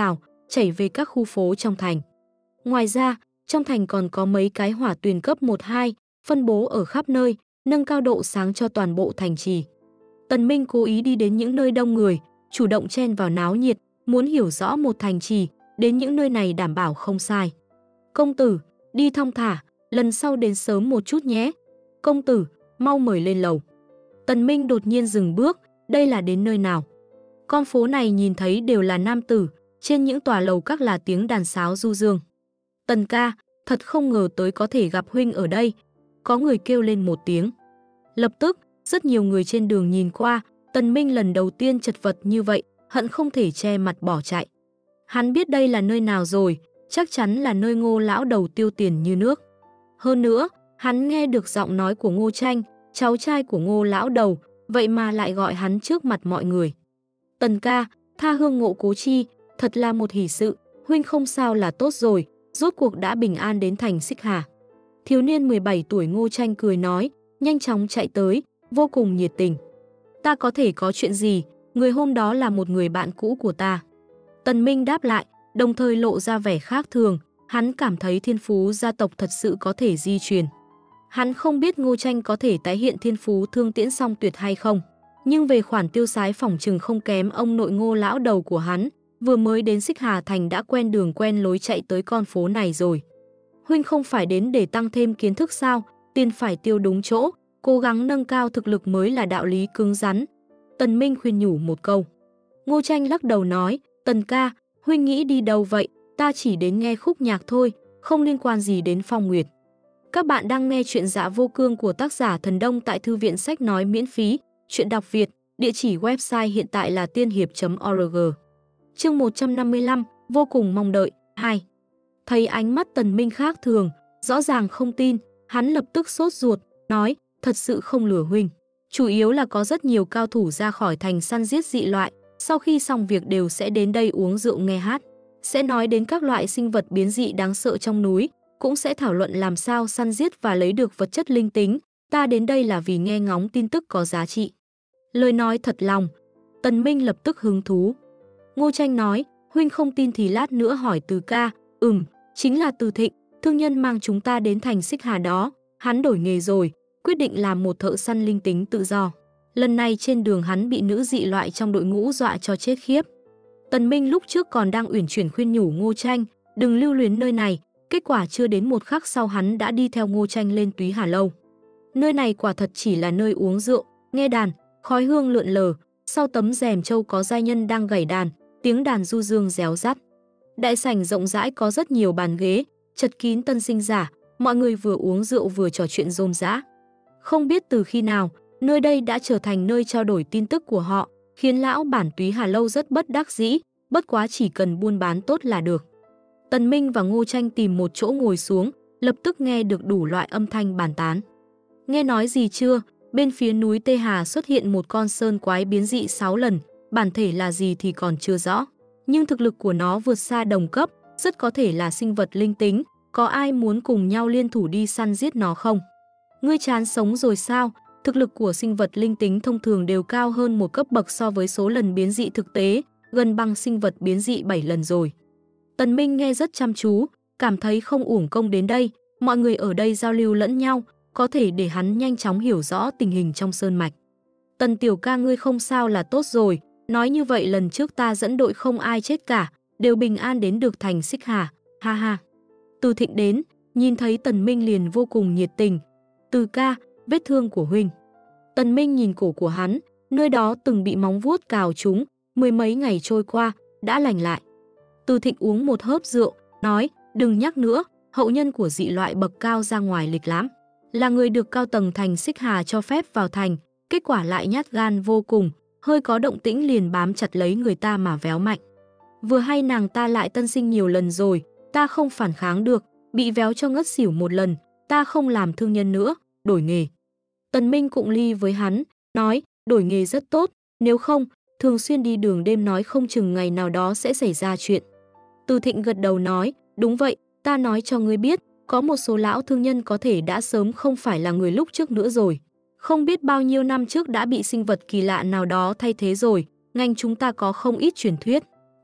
chảy về các khu phố trong thành. Ngoài ra, trong thành còn có mấy cái hỏa tuyền cấp 1-2, phân bố ở khắp nơi, nâng cao độ sáng cho toàn bộ thành trì. Tần Minh cố ý đi đến những nơi đông người, chủ động chen vào náo nhiệt, muốn hiểu rõ một thành trì, đến những nơi này đảm bảo không sai. Công tử, đi thong thả, lần sau đến sớm một chút nhé. Công tử, mau mời lên lầu. Tần Minh đột nhiên dừng bước, đây là đến nơi nào? Con phố này nhìn thấy đều là nam tử, trên những tòa lầu các là tiếng đàn sáo du dương. Tần ca, thật không ngờ tới có thể gặp huynh ở đây. Có người kêu lên một tiếng. Lập tức, rất nhiều người trên đường nhìn qua, Tần Minh lần đầu tiên chật vật như vậy, hận không thể che mặt bỏ chạy. Hắn biết đây là nơi nào rồi, chắc chắn là nơi Ngô lão đầu tiêu tiền như nước. Hơn nữa, hắn nghe được giọng nói của Ngô Tranh, cháu trai của Ngô lão đầu, vậy mà lại gọi hắn trước mặt mọi người. Tần ca, tha hương ngộ cố chi, thật là một hỷ sự, huynh không sao là tốt rồi, rốt cuộc đã bình an đến thành Xích Hà. Thiếu niên 17 tuổi Ngô Tranh cười nói, nhanh chóng chạy tới, vô cùng nhiệt tình. Ta có thể có chuyện gì, người hôm đó là một người bạn cũ của ta. Tần Minh đáp lại, đồng thời lộ ra vẻ khác thường, hắn cảm thấy thiên phú gia tộc thật sự có thể di truyền. Hắn không biết Ngô Tranh có thể tái hiện thiên phú Thương Tiễn Song Tuyệt hay không, nhưng về khoản tiêu xái phỏng chừng không kém ông nội Ngô lão đầu của hắn, vừa mới đến Xích Hà Thành đã quen đường quen lối chạy tới con phố này rồi. Huynh không phải đến để tăng thêm kiến thức sao, tiền phải tiêu đúng chỗ, cố gắng nâng cao thực lực mới là đạo lý cứng rắn. Tần Minh khuyên nhủ một câu. Ngô Tranh lắc đầu nói, Tần ca, huynh nghĩ đi đâu vậy, ta chỉ đến nghe khúc nhạc thôi, không liên quan gì đến Phong Nguyệt. Các bạn đang nghe chuyện Dạ Vô Cương của tác giả Thần Đông tại Thư viện Sách Nói miễn phí, chuyện đọc Việt, địa chỉ website hiện tại là tiên hiệp.org. Chương 155, vô cùng mong đợi, 2. Thấy ánh mắt Tần Minh khác thường, rõ ràng không tin, hắn lập tức sốt ruột, nói, thật sự không lừa huynh. Chủ yếu là có rất nhiều cao thủ ra khỏi thành săn giết dị loại, sau khi xong việc đều sẽ đến đây uống rượu nghe hát, sẽ nói đến các loại sinh vật biến dị đáng sợ trong núi, cũng sẽ thảo luận làm sao săn giết và lấy được vật chất linh tính. Ta đến đây là vì nghe ngóng tin tức có giá trị. Lời nói thật lòng. Tần Minh lập tức hứng thú. Ngô Tranh nói, huynh không tin thì lát nữa hỏi Từ ca. Chính là Từ Thịnh, thương nhân mang chúng ta đến thành Xích Hà đó. Hắn đổi nghề rồi, quyết định làm một thợ săn linh tính tự do. Lần này trên đường hắn bị nữ dị loại trong đội ngũ dọa cho chết khiếp. Tần Minh lúc trước còn đang uyển chuyển khuyên nhủ Ngô Tranh, đừng lưu luyến nơi này. Kết quả chưa đến một khắc sau hắn đã đi theo Ngô Tranh lên Túy Hà Lâu. Nơi này quả thật chỉ là nơi uống rượu, nghe đàn, khói hương lượn lờ, sau tấm rèm châu có giai nhân đang gảy đàn, tiếng đàn du dương réo rắt. Đại sảnh rộng rãi có rất nhiều bàn ghế, chật kín tân sinh giả, mọi người vừa uống rượu vừa trò chuyện rôm rã. Không biết từ khi nào, nơi đây đã trở thành nơi trao đổi tin tức của họ, khiến lão bản Túy Hà Lâu rất bất đắc dĩ, bất quá chỉ cần buôn bán tốt là được. Tần Minh và Ngô Tranh tìm một chỗ ngồi xuống, lập tức nghe được đủ loại âm thanh bàn tán. Nghe nói gì chưa? Bên phía núi Tê Hà xuất hiện một con sơn quái biến dị 6 lần, bản thể là gì thì còn chưa rõ. Nhưng thực lực của nó vượt xa đồng cấp, rất có thể là sinh vật linh tính, có ai muốn cùng nhau liên thủ đi săn giết nó không? Ngươi chán sống rồi sao? Thực lực của sinh vật linh tính thông thường đều cao hơn một cấp bậc so với số lần biến dị thực tế, gần bằng sinh vật biến dị 7 lần rồi. Tần Minh nghe rất chăm chú, cảm thấy không uổng công đến đây, mọi người ở đây giao lưu lẫn nhau, có thể để hắn nhanh chóng hiểu rõ tình hình trong sơn mạch. Tần tiểu ca ngươi không sao là tốt rồi, nói như vậy lần trước ta dẫn đội không ai chết cả, đều bình an đến được thành Xích Hà, ha ha. Từ Thịnh đến, nhìn thấy Tần Minh liền vô cùng nhiệt tình. Từ ca, vết thương của huynh. Tần Minh nhìn cổ của hắn, nơi đó từng bị móng vuốt cào trúng, mười mấy ngày trôi qua, đã lành lại. Từ Thịnh uống một hớp rượu, nói, đừng nhắc nữa, hậu nhân của dị loại bậc cao ra ngoài lịch lãm. Là người được cao tầng thành Xích Hà cho phép vào thành, kết quả lại nhát gan vô cùng, hơi có động tĩnh liền bám chặt lấy người ta mà véo mạnh. Vừa hay nàng ta lại tân sinh nhiều lần rồi, ta không phản kháng được, bị véo cho ngất xỉu một lần, ta không làm thương nhân nữa, đổi nghề. Tần Minh cũng ly với hắn, nói, đổi nghề rất tốt, nếu không, thường xuyên đi đường đêm nói không chừng ngày nào đó sẽ xảy ra chuyện. Từ Thịnh gật đầu nói, đúng vậy, ta nói cho ngươi biết, có một số lão thương nhân có thể đã sớm không phải là người lúc trước nữa rồi. Không biết bao nhiêu năm trước đã bị sinh vật kỳ lạ nào đó thay thế rồi, ngành chúng ta có không ít truyền thuyết.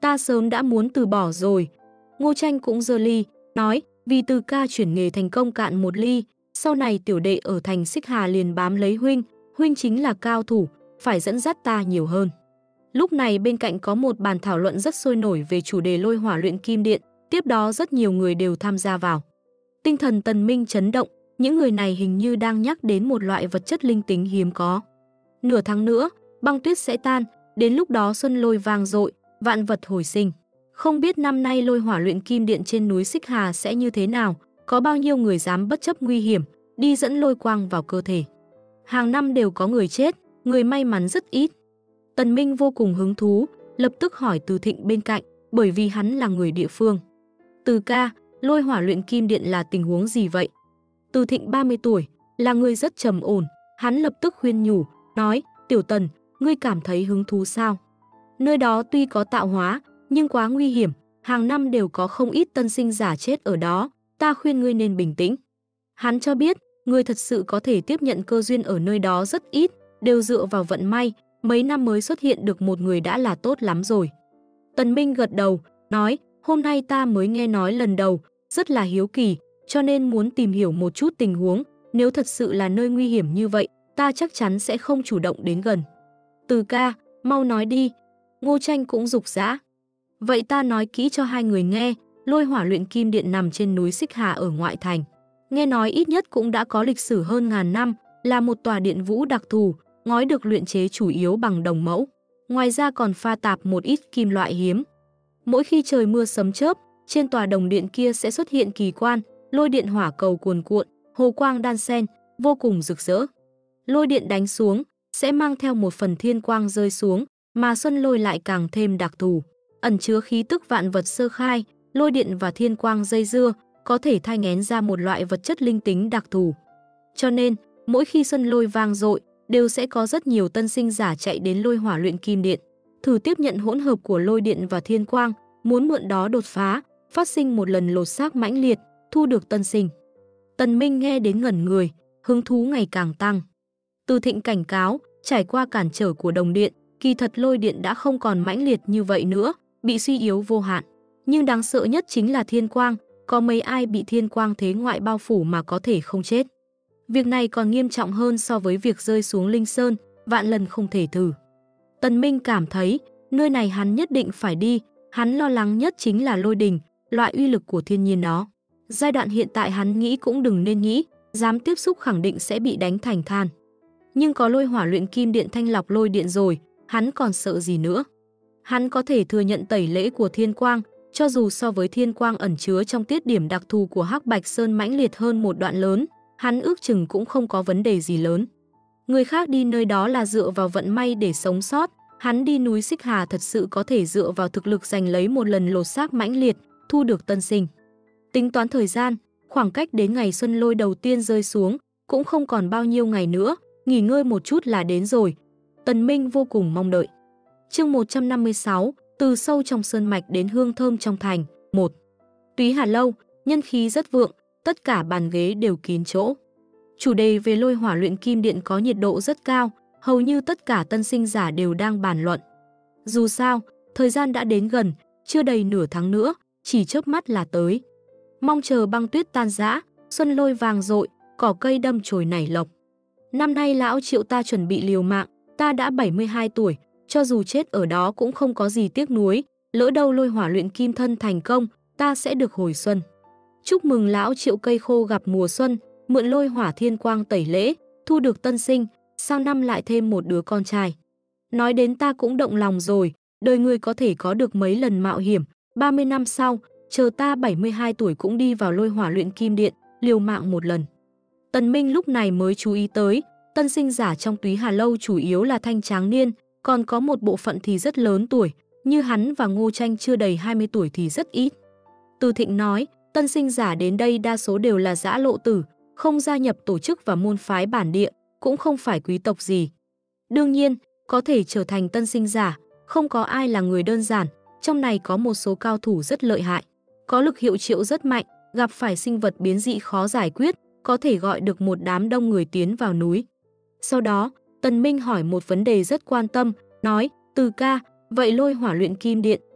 Ta sớm đã muốn từ bỏ rồi. Ngô Tranh cũng giơ ly, nói, vì Từ ca chuyển nghề thành công cạn một ly, sau này tiểu đệ ở thành Xích Hà liền bám lấy huynh, huynh chính là cao thủ, phải dẫn dắt ta nhiều hơn. Lúc này bên cạnh có một bàn thảo luận rất sôi nổi về chủ đề lôi hỏa luyện kim điện, tiếp đó rất nhiều người đều tham gia vào. Tinh thần Tần Minh chấn động, những người này hình như đang nhắc đến một loại vật chất linh tính hiếm có. Nửa tháng nữa, băng tuyết sẽ tan, đến lúc đó xuân lôi vang dội, vạn vật hồi sinh. Không biết năm nay lôi hỏa luyện kim điện trên núi Xích Hà sẽ như thế nào, có bao nhiêu người dám bất chấp nguy hiểm, đi dẫn lôi quang vào cơ thể. Hàng năm đều có người chết, người may mắn rất ít. Tần Minh vô cùng hứng thú, lập tức hỏi Từ Thịnh bên cạnh, bởi vì hắn là người địa phương. Từ ca, lôi hỏa luyện kim điện là tình huống gì vậy? Từ Thịnh 30 tuổi, là người rất trầm ổn, hắn lập tức khuyên nhủ, nói, Tiểu Tần, ngươi cảm thấy hứng thú sao? Nơi đó tuy có tạo hóa, nhưng quá nguy hiểm, hàng năm đều có không ít tân sinh giả chết ở đó, ta khuyên ngươi nên bình tĩnh. Hắn cho biết, người thật sự có thể tiếp nhận cơ duyên ở nơi đó rất ít, đều dựa vào vận may, mấy năm mới xuất hiện được một người đã là tốt lắm rồi. Tần Minh gật đầu, nói, hôm nay ta mới nghe nói lần đầu, rất là hiếu kỳ, cho nên muốn tìm hiểu một chút tình huống, nếu thật sự là nơi nguy hiểm như vậy, ta chắc chắn sẽ không chủ động đến gần. Từ ca, mau nói đi. Ngô Tranh cũng giục giã. Vậy ta nói kỹ cho hai người nghe, lôi hỏa luyện kim điện nằm trên núi Xích Hà ở ngoại thành. Nghe nói ít nhất cũng đã có lịch sử hơn ngàn năm, là một tòa điện vũ đặc thù, ngói được luyện chế chủ yếu bằng đồng mẫu. Ngoài ra còn pha tạp một ít kim loại hiếm. Mỗi khi trời mưa sấm chớp, trên tòa đồng điện kia sẽ xuất hiện kỳ quan, lôi điện hỏa cầu cuồn cuộn, hồ quang đan xen, vô cùng rực rỡ. Lôi điện đánh xuống, sẽ mang theo một phần thiên quang rơi xuống, mà xuân lôi lại càng thêm đặc thù. Ẩn chứa khí tức vạn vật sơ khai, lôi điện và thiên quang dây dưa, có thể thai nghén ra một loại vật chất linh tính đặc thù. Cho nên, mỗi khi xuân lôi vang dội, đều sẽ có rất nhiều tân sinh giả chạy đến lôi hỏa luyện kim điện, thử tiếp nhận hỗn hợp của lôi điện và thiên quang, muốn mượn đó đột phá, phát sinh một lần lột xác mãnh liệt, thu được tân sinh. Tần Minh nghe đến ngẩn người, hứng thú ngày càng tăng. Từ Thịnh cảnh cáo, trải qua cản trở của đồng điện, kỳ thật lôi điện đã không còn mãnh liệt như vậy nữa, bị suy yếu vô hạn. Nhưng đáng sợ nhất chính là thiên quang, có mấy ai bị thiên quang thế ngoại bao phủ mà có thể không chết. Việc này còn nghiêm trọng hơn so với việc rơi xuống Linh Sơn, vạn lần không thể thử. Tần Minh cảm thấy, nơi này hắn nhất định phải đi, hắn lo lắng nhất chính là lôi đình, loại uy lực của thiên nhiên đó. Giai đoạn hiện tại hắn nghĩ cũng đừng nên nghĩ, dám tiếp xúc khẳng định sẽ bị đánh thành than. Nhưng có lôi hỏa luyện kim điện thanh lọc lôi điện rồi, hắn còn sợ gì nữa. Hắn có thể thừa nhận tẩy lễ của thiên quang, cho dù so với thiên quang ẩn chứa trong tiết điểm đặc thù của Hắc Bạch Sơn mãnh liệt hơn một đoạn lớn, hắn ước chừng cũng không có vấn đề gì lớn. Người khác đi nơi đó là dựa vào vận may để sống sót, hắn đi núi Xích Hà thật sự có thể dựa vào thực lực giành lấy một lần lột xác mãnh liệt, thu được tân sinh. Tính toán thời gian, khoảng cách đến ngày xuân lôi đầu tiên rơi xuống, cũng không còn bao nhiêu ngày nữa, nghỉ ngơi một chút là đến rồi. Tần Minh vô cùng mong đợi. Chương 156, từ sâu trong sơn mạch đến hương thơm trong thành. 1. Túy Hà lâu, nhân khí rất vượng, tất cả bàn ghế đều kín chỗ. Chủ đề về lôi hỏa luyện kim điện có nhiệt độ rất cao, hầu như tất cả tân sinh giả đều đang bàn luận. Dù sao, thời gian đã đến gần, chưa đầy nửa tháng nữa, chỉ chớp mắt là tới. Mong chờ băng tuyết tan rã, xuân lôi vàng rội, cỏ cây đâm chồi nảy lộc. Năm nay lão Triệu ta chuẩn bị liều mạng, ta đã 72 tuổi, cho dù chết ở đó cũng không có gì tiếc nuối, lỡ đâu lôi hỏa luyện kim thân thành công, ta sẽ được hồi xuân. Chúc mừng lão Triệu cây khô gặp mùa xuân, mượn lôi hỏa thiên quang tẩy lễ, thu được tân sinh, sau năm lại thêm một đứa con trai. Nói đến ta cũng động lòng rồi, đời người có thể có được mấy lần mạo hiểm, 30 năm sau, chờ ta 72 tuổi cũng đi vào lôi hỏa luyện kim điện, liều mạng một lần. Tần Minh lúc này mới chú ý tới, tân sinh giả trong Túy Hà lâu chủ yếu là thanh tráng niên, còn có một bộ phận thì rất lớn tuổi, như hắn và Ngô Tranh chưa đầy 20 tuổi thì rất ít. Từ Thịnh nói, tân sinh giả đến đây đa số đều là dã lộ tử, không gia nhập tổ chức và môn phái bản địa, cũng không phải quý tộc gì. Đương nhiên, có thể trở thành tân sinh giả, không có ai là người đơn giản, trong này có một số cao thủ rất lợi hại, có lực hiệu triệu rất mạnh, gặp phải sinh vật biến dị khó giải quyết, có thể gọi được một đám đông người tiến vào núi. Sau đó, Tần Minh hỏi một vấn đề rất quan tâm, nói, Từ ca, vậy lôi hỏa luyện kim điện,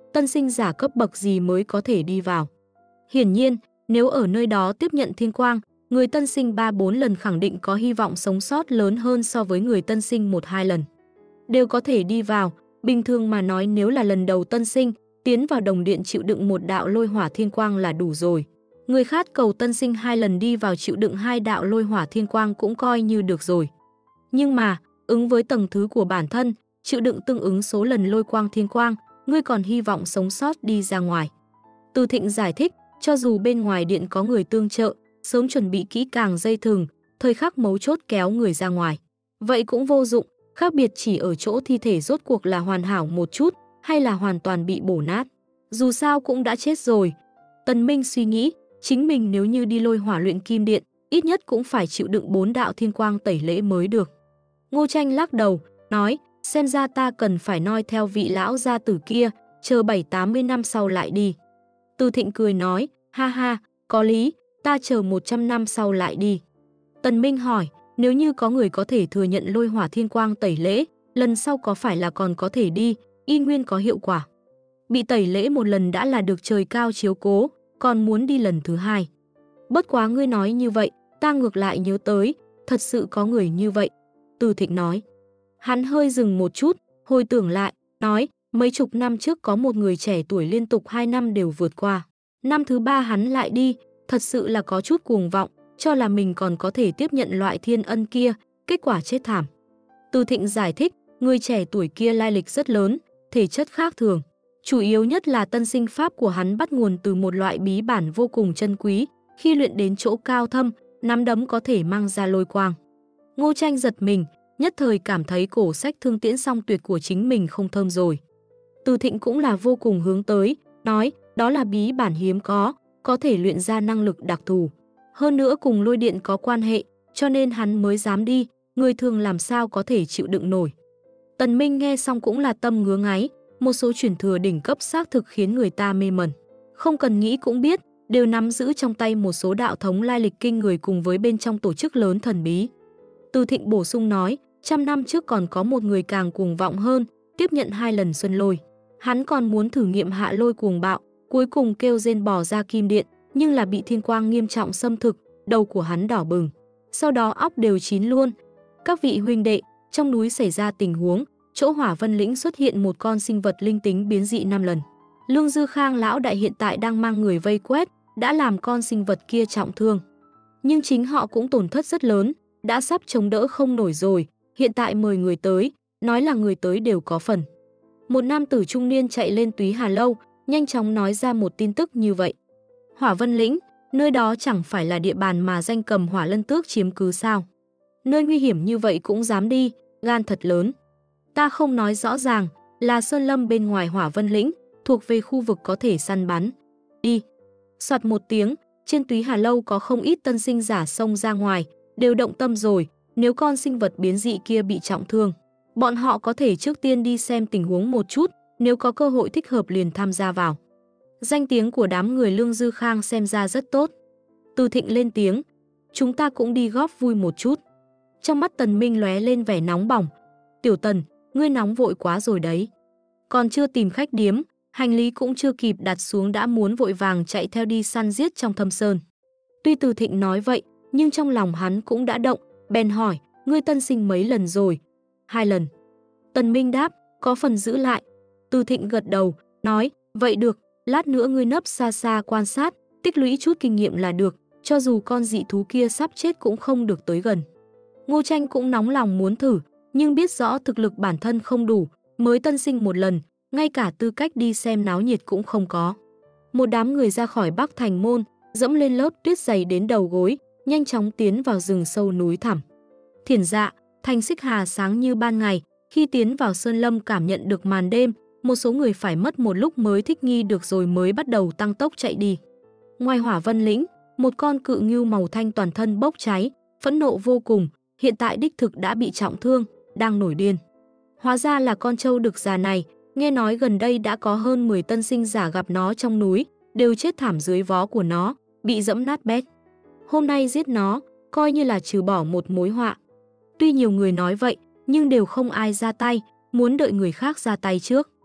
tân sinh giả cấp bậc gì mới có thể đi vào. Hiển nhiên, nếu ở nơi đó tiếp nhận thiên quang, người tân sinh 3-4 lần khẳng định có hy vọng sống sót lớn hơn so với người tân sinh 1-2 lần. Đều có thể đi vào, bình thường mà nói nếu là lần đầu tân sinh, tiến vào đồng điện chịu đựng một đạo lôi hỏa thiên quang là đủ rồi. Người khát cầu tân sinh 2 lần đi vào chịu đựng 2 đạo lôi hỏa thiên quang cũng coi như được rồi. Nhưng mà, ứng với tầng thứ của bản thân, chịu đựng tương ứng số lần lôi quang thiên quang, ngươi còn hy vọng sống sót đi ra ngoài. Từ Thịnh giải thích, cho dù bên ngoài điện có người tương trợ, sớm chuẩn bị kỹ càng dây thừng, thời khắc mấu chốt kéo người ra ngoài. Vậy cũng vô dụng, khác biệt chỉ ở chỗ thi thể rốt cuộc là hoàn hảo một chút hay là hoàn toàn bị bổ nát. Dù sao cũng đã chết rồi. Tần Minh suy nghĩ, chính mình nếu như đi lôi hỏa luyện kim điện, ít nhất cũng phải chịu đựng 4 đạo thiên quang tẩy lễ mới được. Ngô Tranh lắc đầu, nói, xem ra ta cần phải noi theo vị lão gia tử kia, chờ 7-80 năm sau lại đi. Từ Thịnh cười nói, ha ha, có lý, ta chờ 100 năm sau lại đi. Tần Minh hỏi, nếu như có người có thể thừa nhận lôi hỏa thiên quang tẩy lễ, lần sau có phải là còn có thể đi, y nguyên có hiệu quả. Bị tẩy lễ một lần đã là được trời cao chiếu cố, còn muốn đi lần thứ 2. Bất quá ngươi nói như vậy, ta ngược lại nhớ tới, thật sự có người như vậy. Từ Thịnh nói. Hắn hơi dừng một chút, hồi tưởng lại, nói, mấy chục năm trước có một người trẻ tuổi liên tục 2 năm đều vượt qua. Năm thứ 3 hắn lại đi, thật sự là có chút cuồng vọng, cho là mình còn có thể tiếp nhận loại thiên ân kia, kết quả chết thảm. Từ Thịnh giải thích, người trẻ tuổi kia lai lịch rất lớn, thể chất khác thường. Chủ yếu nhất là tân sinh pháp của hắn bắt nguồn từ một loại bí bản vô cùng chân quý, khi luyện đến chỗ cao thâm, nắm đấm có thể mang ra lôi quang. Ngô Tranh giật mình, nhất thời cảm thấy cổ sách Thương Tiễn Song Tuyệt của chính mình không thơm rồi. Từ Thịnh cũng là vô cùng hướng tới, nói, đó là bí bản hiếm có thể luyện ra năng lực đặc thù. Hơn nữa cùng lôi điện có quan hệ, cho nên hắn mới dám đi, người thường làm sao có thể chịu đựng nổi. Tần Minh nghe xong cũng là tâm ngứa ngáy, một số truyền thừa đỉnh cấp xác thực khiến người ta mê mẩn. Không cần nghĩ cũng biết, đều nắm giữ trong tay một số đạo thống lai lịch kinh người cùng với bên trong tổ chức lớn thần bí. Từ Thịnh bổ sung nói, 100 năm trước còn có một người càng cuồng vọng hơn, tiếp nhận 2 lần xuân lôi. Hắn còn muốn thử nghiệm hạ lôi cuồng bạo, cuối cùng kêu rên bỏ ra kim điện, nhưng là bị thiên quang nghiêm trọng xâm thực, đầu của hắn đỏ bừng. Sau đó óc đều chín luôn. Các vị huynh đệ, trong núi xảy ra tình huống, chỗ Hỏa Vân Lĩnh xuất hiện một con sinh vật linh tính biến dị 5 lần. Lương Dư Khang lão đại hiện tại đang mang người vây quét, đã làm con sinh vật kia trọng thương. Nhưng chính họ cũng tổn thất rất lớn, đã sắp chống đỡ không nổi rồi, hiện tại mời người tới, nói là người tới đều có phần. Một nam tử trung niên chạy lên Túy Hà Lâu, nhanh chóng nói ra một tin tức như vậy. Hỏa Vân Lĩnh, nơi đó chẳng phải là địa bàn mà danh cầm Hỏa Lân Tước chiếm cứ sao? Nơi nguy hiểm như vậy cũng dám đi, gan thật lớn. Ta không nói rõ ràng, là sơn lâm bên ngoài Hỏa Vân Lĩnh, thuộc về khu vực có thể săn bắn. Đi. Soạt một tiếng, trên Túy Hà Lâu có không ít tân sinh giả xông ra ngoài, đều động tâm rồi, nếu con sinh vật biến dị kia bị trọng thương. Bọn họ có thể trước tiên đi xem tình huống một chút, nếu có cơ hội thích hợp liền tham gia vào. Danh tiếng của đám người Lương Dư Khang xem ra rất tốt. Từ Thịnh lên tiếng, chúng ta cũng đi góp vui một chút. Trong mắt Tần Minh lóe lên vẻ nóng bỏng. Tiểu Tần, ngươi nóng vội quá rồi đấy. Còn chưa tìm khách điếm, hành lý cũng chưa kịp đặt xuống đã muốn vội vàng chạy theo đi săn giết trong thâm sơn. Tuy Từ Thịnh nói vậy, nhưng trong lòng hắn cũng đã động, bèn hỏi, ngươi tân sinh mấy lần rồi? 2 lần. Tần Minh đáp, có phần giữ lại. Từ Thịnh gật đầu, nói, vậy được, lát nữa ngươi nấp xa xa quan sát, tích lũy chút kinh nghiệm là được, cho dù con dị thú kia sắp chết cũng không được tới gần. Ngô Tranh cũng nóng lòng muốn thử, nhưng biết rõ thực lực bản thân không đủ, mới tân sinh một lần, ngay cả tư cách đi xem náo nhiệt cũng không có. Một đám người ra khỏi Bắc Thành môn, dẫm lên lớp tuyết dày đến đầu gối, nhanh chóng tiến vào rừng sâu núi thẳm. Thiền Dạ, thành Xích Hà sáng như ban ngày, khi tiến vào sơn lâm cảm nhận được màn đêm, một số người phải mất một lúc mới thích nghi được rồi mới bắt đầu tăng tốc chạy đi. Ngoài Hỏa Vân Lĩnh, một con cự ngưu màu thanh toàn thân bốc cháy, phẫn nộ vô cùng, hiện tại đích thực đã bị trọng thương, đang nổi điên. Hóa ra là con trâu đực già này, nghe nói gần đây đã có hơn 10 tân sinh giả gặp nó trong núi, đều chết thảm dưới vó của nó, bị dẫm nát bét. Hôm nay giết nó, coi như là trừ bỏ một mối họa. Tuy nhiều người nói vậy, nhưng đều không ai ra tay, muốn đợi người khác ra tay trước.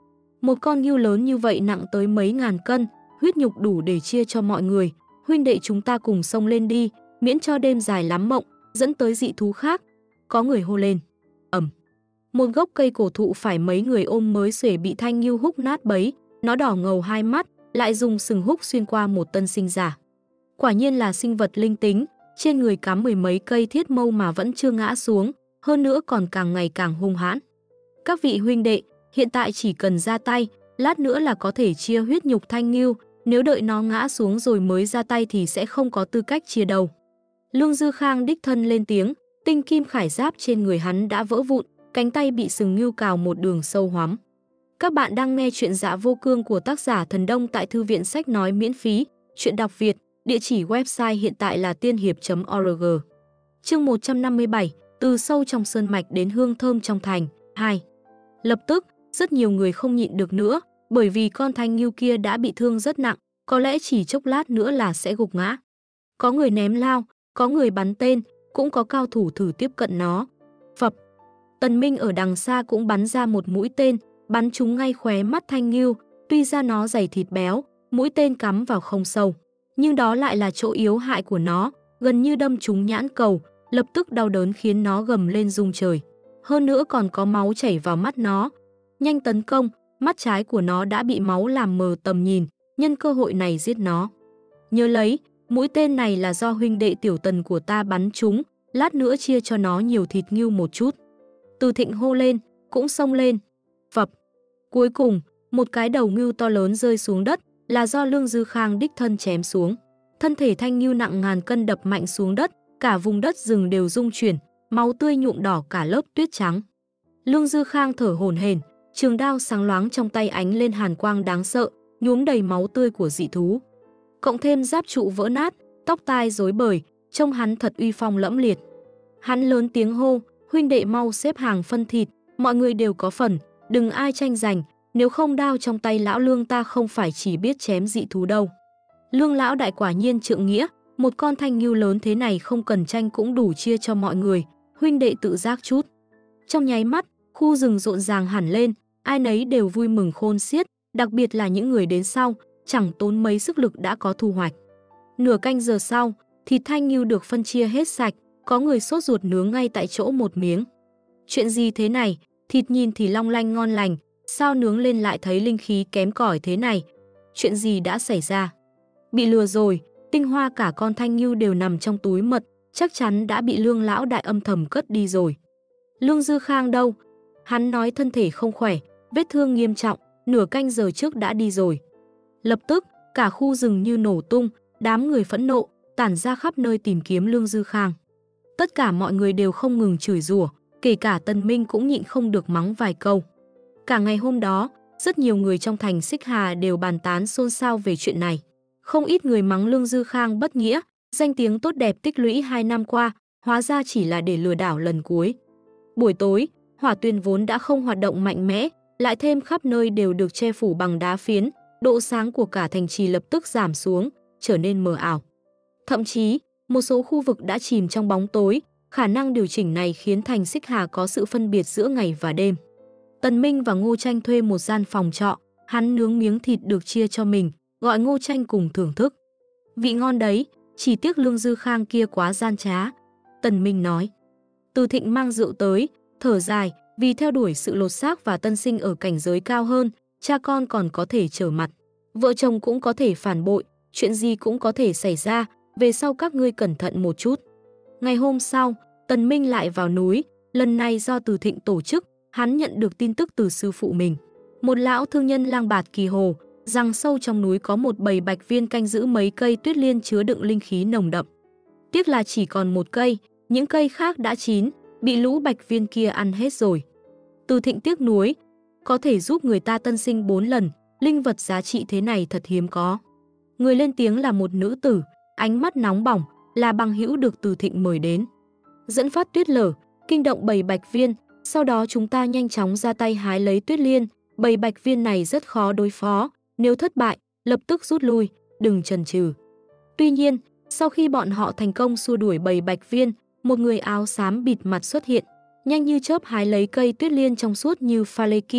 Một con ngưu lớn như vậy nặng tới mấy ngàn cân, huyết nhục đủ để chia cho mọi người. Huynh đệ chúng ta cùng xông lên đi, miễn cho đêm dài lắm mộng, dẫn tới dị thú khác. Có người hô lên. Ầm. Một gốc cây cổ thụ phải mấy người ôm mới xuể bị thanh ngưu húc nát bấy, nó đỏ ngầu hai mắt, lại dùng sừng húc xuyên qua một tân sinh giả. Quả nhiên là sinh vật linh tính, trên người cắm mười mấy cây thiết mâu mà vẫn chưa ngã xuống, hơn nữa còn càng ngày càng hung hãn. Các vị huynh đệ, hiện tại chỉ cần ra tay, lát nữa là có thể chia huyết nhục thanh ngưu, nếu đợi nó ngã xuống rồi mới ra tay thì sẽ không có tư cách chia đâu. Lương Dư Khang đích thân lên tiếng, tinh kim khải giáp trên người hắn đã vỡ vụn, cánh tay bị sừng ngưu cào một đường sâu hoắm. Các bạn đang nghe chuyện Dạ Vô Cương của tác giả Thần Đông tại Thư viện Sách Nói miễn phí, chuyện đọc Việt, địa chỉ website hiện tại là tiên hiệp.org. Chương 157, từ sâu trong sơn mạch đến hương thơm trong thành, 2. Lập tức, rất nhiều người không nhịn được nữa, bởi vì con thanh ngưu kia đã bị thương rất nặng, có lẽ chỉ chốc lát nữa là sẽ gục ngã. Có người ném lao, có người bắn tên, cũng có cao thủ thử tiếp cận nó. Phập. Tần Minh ở đằng xa cũng bắn ra một mũi tên, bắn trúng ngay khóe mắt thanh ngưu, tuy ra nó dày thịt béo, mũi tên cắm vào không sâu, nhưng đó lại là chỗ yếu hại của nó, gần như đâm trúng nhãn cầu, lập tức đau đớn khiến nó gầm lên rung trời. Hơn nữa còn có máu chảy vào mắt nó. Nhanh tấn công, mắt trái của nó đã bị máu làm mờ tầm nhìn, nhân cơ hội này giết nó. Nhớ lấy, mũi tên này là do huynh đệ Tiểu Tần của ta bắn trúng, lát nữa chia cho nó nhiều thịt ngưu một chút. Từ Thịnh hô lên, cũng xông lên. Phập. Cuối cùng, một cái đầu ngưu to lớn rơi xuống đất, là do Lương Dư Khang đích thân chém xuống. Thân thể thanh ngưu nặng ngàn cân đập mạnh xuống đất, cả vùng đất rừng đều rung chuyển, máu tươi nhuộm đỏ cả lớp tuyết trắng. Lương Dư Khang thở hổn hển, trường đao sáng loáng trong tay ánh lên hàn quang đáng sợ, nhuốm đầy máu tươi của dị thú. Cộng thêm giáp trụ vỡ nát, tóc tai rối bời, trông hắn thật uy phong lẫm liệt. Hắn lớn tiếng hô, huynh đệ mau xếp hàng phân thịt, mọi người đều có phần, đừng ai tranh giành, nếu không đao trong tay lão Lương ta không phải chỉ biết chém dị thú đâu. Lương lão đại quả nhiên trượng nghĩa, một con thanh ngưu lớn thế này không cần tranh cũng đủ chia cho mọi người, huynh đệ tự giác chút. Trong nháy mắt, khu rừng rộn ràng hẳn lên, ai nấy đều vui mừng khôn xiết, đặc biệt là những người đến sau, chẳng tốn mấy sức lực đã có thu hoạch. Nửa canh giờ sau, thịt thanh ngưu được phân chia hết sạch, có người sốt ruột nướng ngay tại chỗ một miếng. Chuyện gì thế này, thịt nhìn thì long lanh ngon lành, sao nướng lên lại thấy linh khí kém cỏi thế này? Chuyện gì đã xảy ra? Bị lừa rồi, tinh hoa cả con thanh ngưu đều nằm trong túi mật, chắc chắn đã bị Lương lão đại âm thầm cất đi rồi. Lương Dư Khang đâu? Hắn nói thân thể không khỏe, vết thương nghiêm trọng, nửa canh giờ trước đã đi rồi. Lập tức, cả khu rừng như nổ tung, đám người phẫn nộ, tản ra khắp nơi tìm kiếm Lương Dư Khang. Tất cả mọi người đều không ngừng chửi rủa, kể cả Tần Minh cũng nhịn không được mắng vài câu. Cả ngày hôm đó, rất nhiều người trong thành Xích Hà đều bàn tán xôn xao về chuyện này. Không ít người mắng Lương Dư Khang bất nghĩa, danh tiếng tốt đẹp tích lũy 2 năm qua, hóa ra chỉ là để lừa đảo lần cuối. Buổi tối, hỏa tuyền vốn đã không hoạt động mạnh mẽ, lại thêm khắp nơi đều được che phủ bằng đá phiến, độ sáng của cả thành trì lập tức giảm xuống, trở nên mờ ảo. Thậm chí, một số khu vực đã chìm trong bóng tối, khả năng điều chỉnh này khiến thành Xích Hà có sự phân biệt giữa ngày và đêm. Tần Minh và Ngô Tranh thuê một gian phòng trọ, hắn nướng miếng thịt được chia cho mình, gọi Ngô Tranh cùng thưởng thức. Vị ngon đấy, chỉ tiếc Lương Dư Khang kia quá gian trá. Tần Minh nói. Từ Thịnh mang rượu tới, thở dài, vì theo đuổi sự lột xác và tân sinh ở cảnh giới cao hơn, cha con còn có thể trở mặt. Vợ chồng cũng có thể phản bội, chuyện gì cũng có thể xảy ra, về sau các ngươi cẩn thận một chút. Ngày hôm sau, Tần Minh lại vào núi, lần này do Từ Thịnh tổ chức, hắn nhận được tin tức từ sư phụ mình. Một lão thương nhân lang bạt kỳ hồ, rằng sâu trong núi có một bầy bạch viên canh giữ mấy cây tuyết liên chứa đựng linh khí nồng đậm. Tiếc là chỉ còn một cây, những cây khác đã chín, bị lũ bạch viên kia ăn hết rồi. Từ Thịnh tiếc nuối, có thể giúp người ta tân sinh 4 lần, linh vật giá trị thế này thật hiếm có. Người lên tiếng là một nữ tử, ánh mắt nóng bỏng, là bằng hữu được Từ Thịnh mời đến. Dẫn phát tuyết lở, kinh động bầy bạch viên, sau đó chúng ta nhanh chóng ra tay hái lấy tuyết liên, bầy bạch viên này rất khó đối phó, nếu thất bại, lập tức rút lui, đừng chần chừ. Tuy nhiên, sau khi bọn họ thành công xua đuổi bầy bạch viên, một người áo xám bịt mặt xuất hiện, nhanh như chớp hái lấy cây tuyết liên trong suốt như pha lê kia,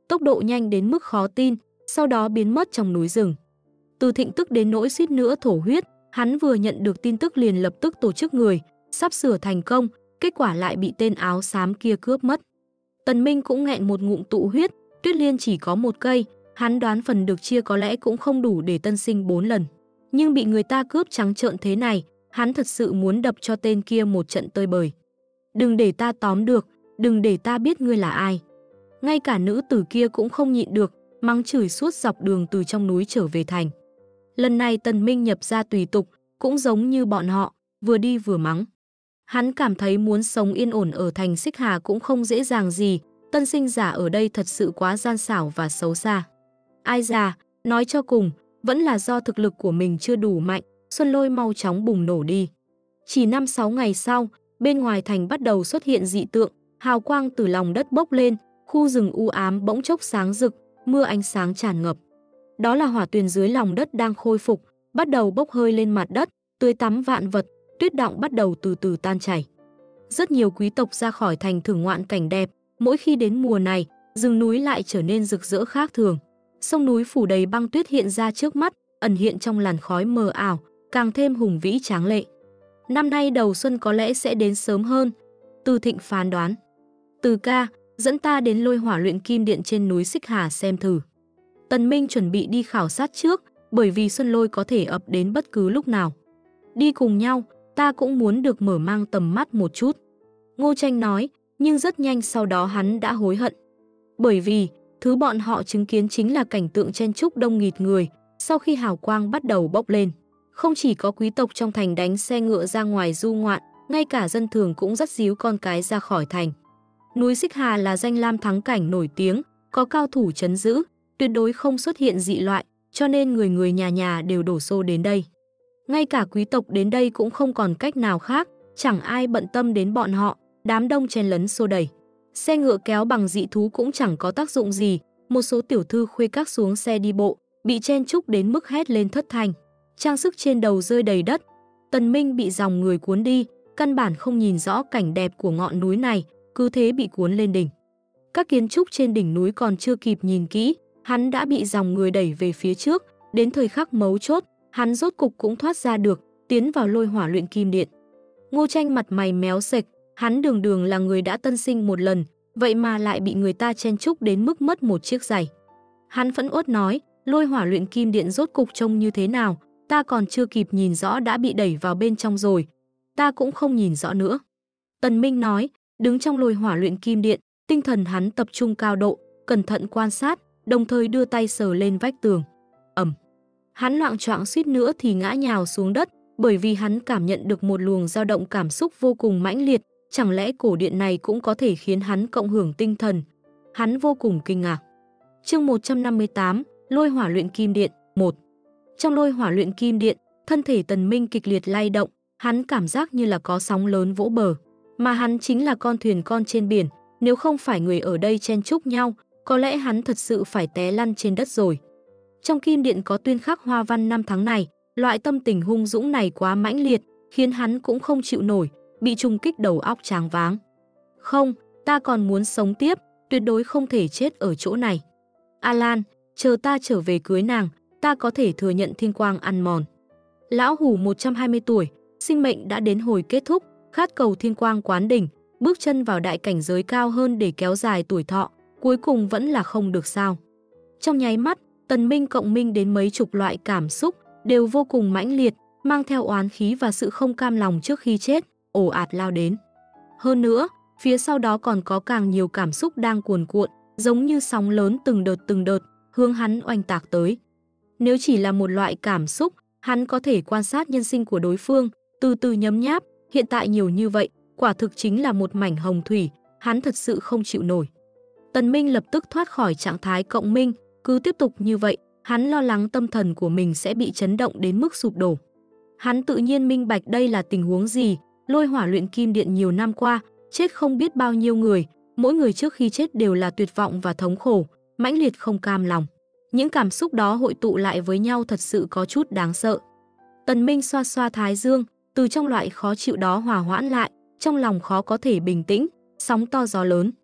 tốc độ nhanh đến mức khó tin, sau đó biến mất trong núi rừng. Từ Thịnh tức đến nỗi suýt nữa thổ huyết, hắn vừa nhận được tin tức liền lập tức tổ chức người, sắp sửa thành công, kết quả lại bị tên áo xám kia cướp mất. Tần Minh cũng nghẹn một ngụm tụ huyết, Tuyết Liên chỉ có một cây, hắn đoán phần được chia có lẽ cũng không đủ để tân sinh 4 lần. Nhưng bị người ta cướp trắng trợn thế này, hắn thật sự muốn đập cho tên kia một trận tơi bời. Đừng để ta tóm được, đừng để ta biết ngươi là ai. Ngay cả nữ tử kia cũng không nhịn được, mắng chửi suốt dọc đường từ trong núi trở về thành. Lần này Tần Minh nhập ra tùy tục, cũng giống như bọn họ, vừa đi vừa mắng. Hắn cảm thấy muốn sống yên ổn ở thành Xích Hà cũng không dễ dàng gì, tân sinh giả ở đây thật sự quá gian xảo và xấu xa. Ai già, nói cho cùng, vẫn là do thực lực của mình chưa đủ mạnh, Xuân Lôi mau chóng bùng nổ đi. Chỉ 5-6 ngày sau, bên ngoài thành bắt đầu xuất hiện dị tượng, hào quang từ lòng đất bốc lên, khu rừng u ám bỗng chốc sáng rực, mưa ánh sáng tràn ngập. Đó là hỏa tuyền dưới lòng đất đang khôi phục, bắt đầu bốc hơi lên mặt đất, tưới tắm vạn vật, tuyết đọng bắt đầu từ từ tan chảy. Rất nhiều quý tộc ra khỏi thành thưởng ngoạn cảnh đẹp, mỗi khi đến mùa này, rừng núi lại trở nên rực rỡ khác thường. Sông núi phủ đầy băng tuyết hiện ra trước mắt, ẩn hiện trong làn khói mờ ảo, càng thêm hùng vĩ tráng lệ. Năm nay đầu xuân có lẽ sẽ đến sớm hơn, Từ Thịnh phán đoán. Từ ca, dẫn ta đến Lôi Hỏa Luyện Kim Điện trên núi Xích Hà xem thử. Tần Minh chuẩn bị đi khảo sát trước, bởi vì Xuân Lôi có thể ập đến bất cứ lúc nào. Đi cùng nhau, ta cũng muốn được mở mang tầm mắt một chút. Ngô Tranh nói, nhưng rất nhanh sau đó hắn đã hối hận. Bởi vì, thứ bọn họ chứng kiến chính là cảnh tượng chen chúc đông nghịt người, sau khi hào quang bắt đầu bốc lên. Không chỉ có quý tộc trong thành đánh xe ngựa ra ngoài du ngoạn, ngay cả dân thường cũng dắt díu con cái ra khỏi thành. Núi Xích Hà là danh lam thắng cảnh nổi tiếng, có cao thủ trấn giữ, tuyệt đối không xuất hiện dị loại, cho nên người người nhà nhà đều đổ xô đến đây. Ngay cả quý tộc đến đây cũng không còn cách nào khác, chẳng ai bận tâm đến bọn họ, đám đông chen lấn xô đẩy. Xe ngựa kéo bằng dị thú cũng chẳng có tác dụng gì, một số tiểu thư khuê các xuống xe đi bộ, bị chen chúc đến mức hét lên thất thanh. Trang sức trên đầu rơi đầy đất, Tần Minh bị dòng người cuốn đi, căn bản không nhìn rõ cảnh đẹp của ngọn núi này, cứ thế bị cuốn lên đỉnh. Các kiến trúc trên đỉnh núi còn chưa kịp nhìn kỹ, hắn đã bị dòng người đẩy về phía trước, đến thời khắc mấu chốt, hắn rốt cục cũng thoát ra được, tiến vào Lôi Hỏa Luyện Kim Điện. Ngô Tranh mặt mày méo sệch, hắn đường đường là người đã tân sinh một lần, vậy mà lại bị người ta chen chúc đến mức mất một chiếc giày. Hắn phẫn uất nói, Lôi Hỏa Luyện Kim Điện rốt cục trông như thế nào, ta còn chưa kịp nhìn rõ đã bị đẩy vào bên trong rồi, ta cũng không nhìn rõ nữa. Tần Minh nói, đứng trong Lôi Hỏa Luyện Kim Điện, tinh thần hắn tập trung cao độ, cẩn thận quan sát, đồng thời đưa tay sờ lên vách tường. Ầm. Hắn loạng choạng suýt nữa thì ngã nhào xuống đất, bởi vì hắn cảm nhận được một luồng dao động cảm xúc vô cùng mãnh liệt, chẳng lẽ cổ điện này cũng có thể khiến hắn cộng hưởng tinh thần. Hắn vô cùng kinh ngạc. Chương 158, Lôi Hỏa Luyện Kim Điện 1. Trong Lôi Hỏa Luyện Kim Điện, thân thể Tần Minh kịch liệt lay động, hắn cảm giác như là có sóng lớn vỗ bờ, mà hắn chính là con thuyền con trên biển, nếu không phải người ở đây chen chúc nhau, có lẽ hắn thật sự phải té lăn trên đất rồi. Trong kim điện có tuyên khắc hoa văn năm tháng này, loại tâm tình hung dũng này quá mãnh liệt, khiến hắn cũng không chịu nổi, bị trùng kích đầu óc choáng váng. Không, ta còn muốn sống tiếp, tuyệt đối không thể chết ở chỗ này. Alan, chờ ta trở về cưới nàng, ta có thể thừa nhận thiên quang ăn mòn. Lão Hủ 120 tuổi, sinh mệnh đã đến hồi kết thúc, khát cầu thiên quang quán đỉnh, bước chân vào đại cảnh giới cao hơn để kéo dài tuổi thọ, cuối cùng vẫn là không được sao. Trong nháy mắt, Tần Minh cộng minh đến mấy chục loại cảm xúc, đều vô cùng mãnh liệt, mang theo oán khí và sự không cam lòng trước khi chết, ồ ạt lao đến. Hơn nữa, phía sau đó còn có càng nhiều cảm xúc đang cuồn cuộn, giống như sóng lớn từng đợt, hướng hắn oanh tạc tới. Nếu chỉ là một loại cảm xúc, hắn có thể quan sát nhân sinh của đối phương, từ từ nhấm nháp, hiện tại nhiều như vậy, quả thực chính là một mảnh hồng thủy, hắn thật sự không chịu nổi. Tần Minh lập tức thoát khỏi trạng thái cộng minh, cứ tiếp tục như vậy, hắn lo lắng tâm thần của mình sẽ bị chấn động đến mức sụp đổ. Hắn tự nhiên minh bạch đây là tình huống gì, Lôi Hỏa Luyện Kim Điện nhiều năm qua, chết không biết bao nhiêu người, mỗi người trước khi chết đều là tuyệt vọng và thống khổ, mãnh liệt không cam lòng. Những cảm xúc đó hội tụ lại với nhau thật sự có chút đáng sợ. Tần Minh xoa xoa thái dương, từ trong loại khó chịu đó hòa hoãn lại, trong lòng khó có thể bình tĩnh, sóng to gió lớn.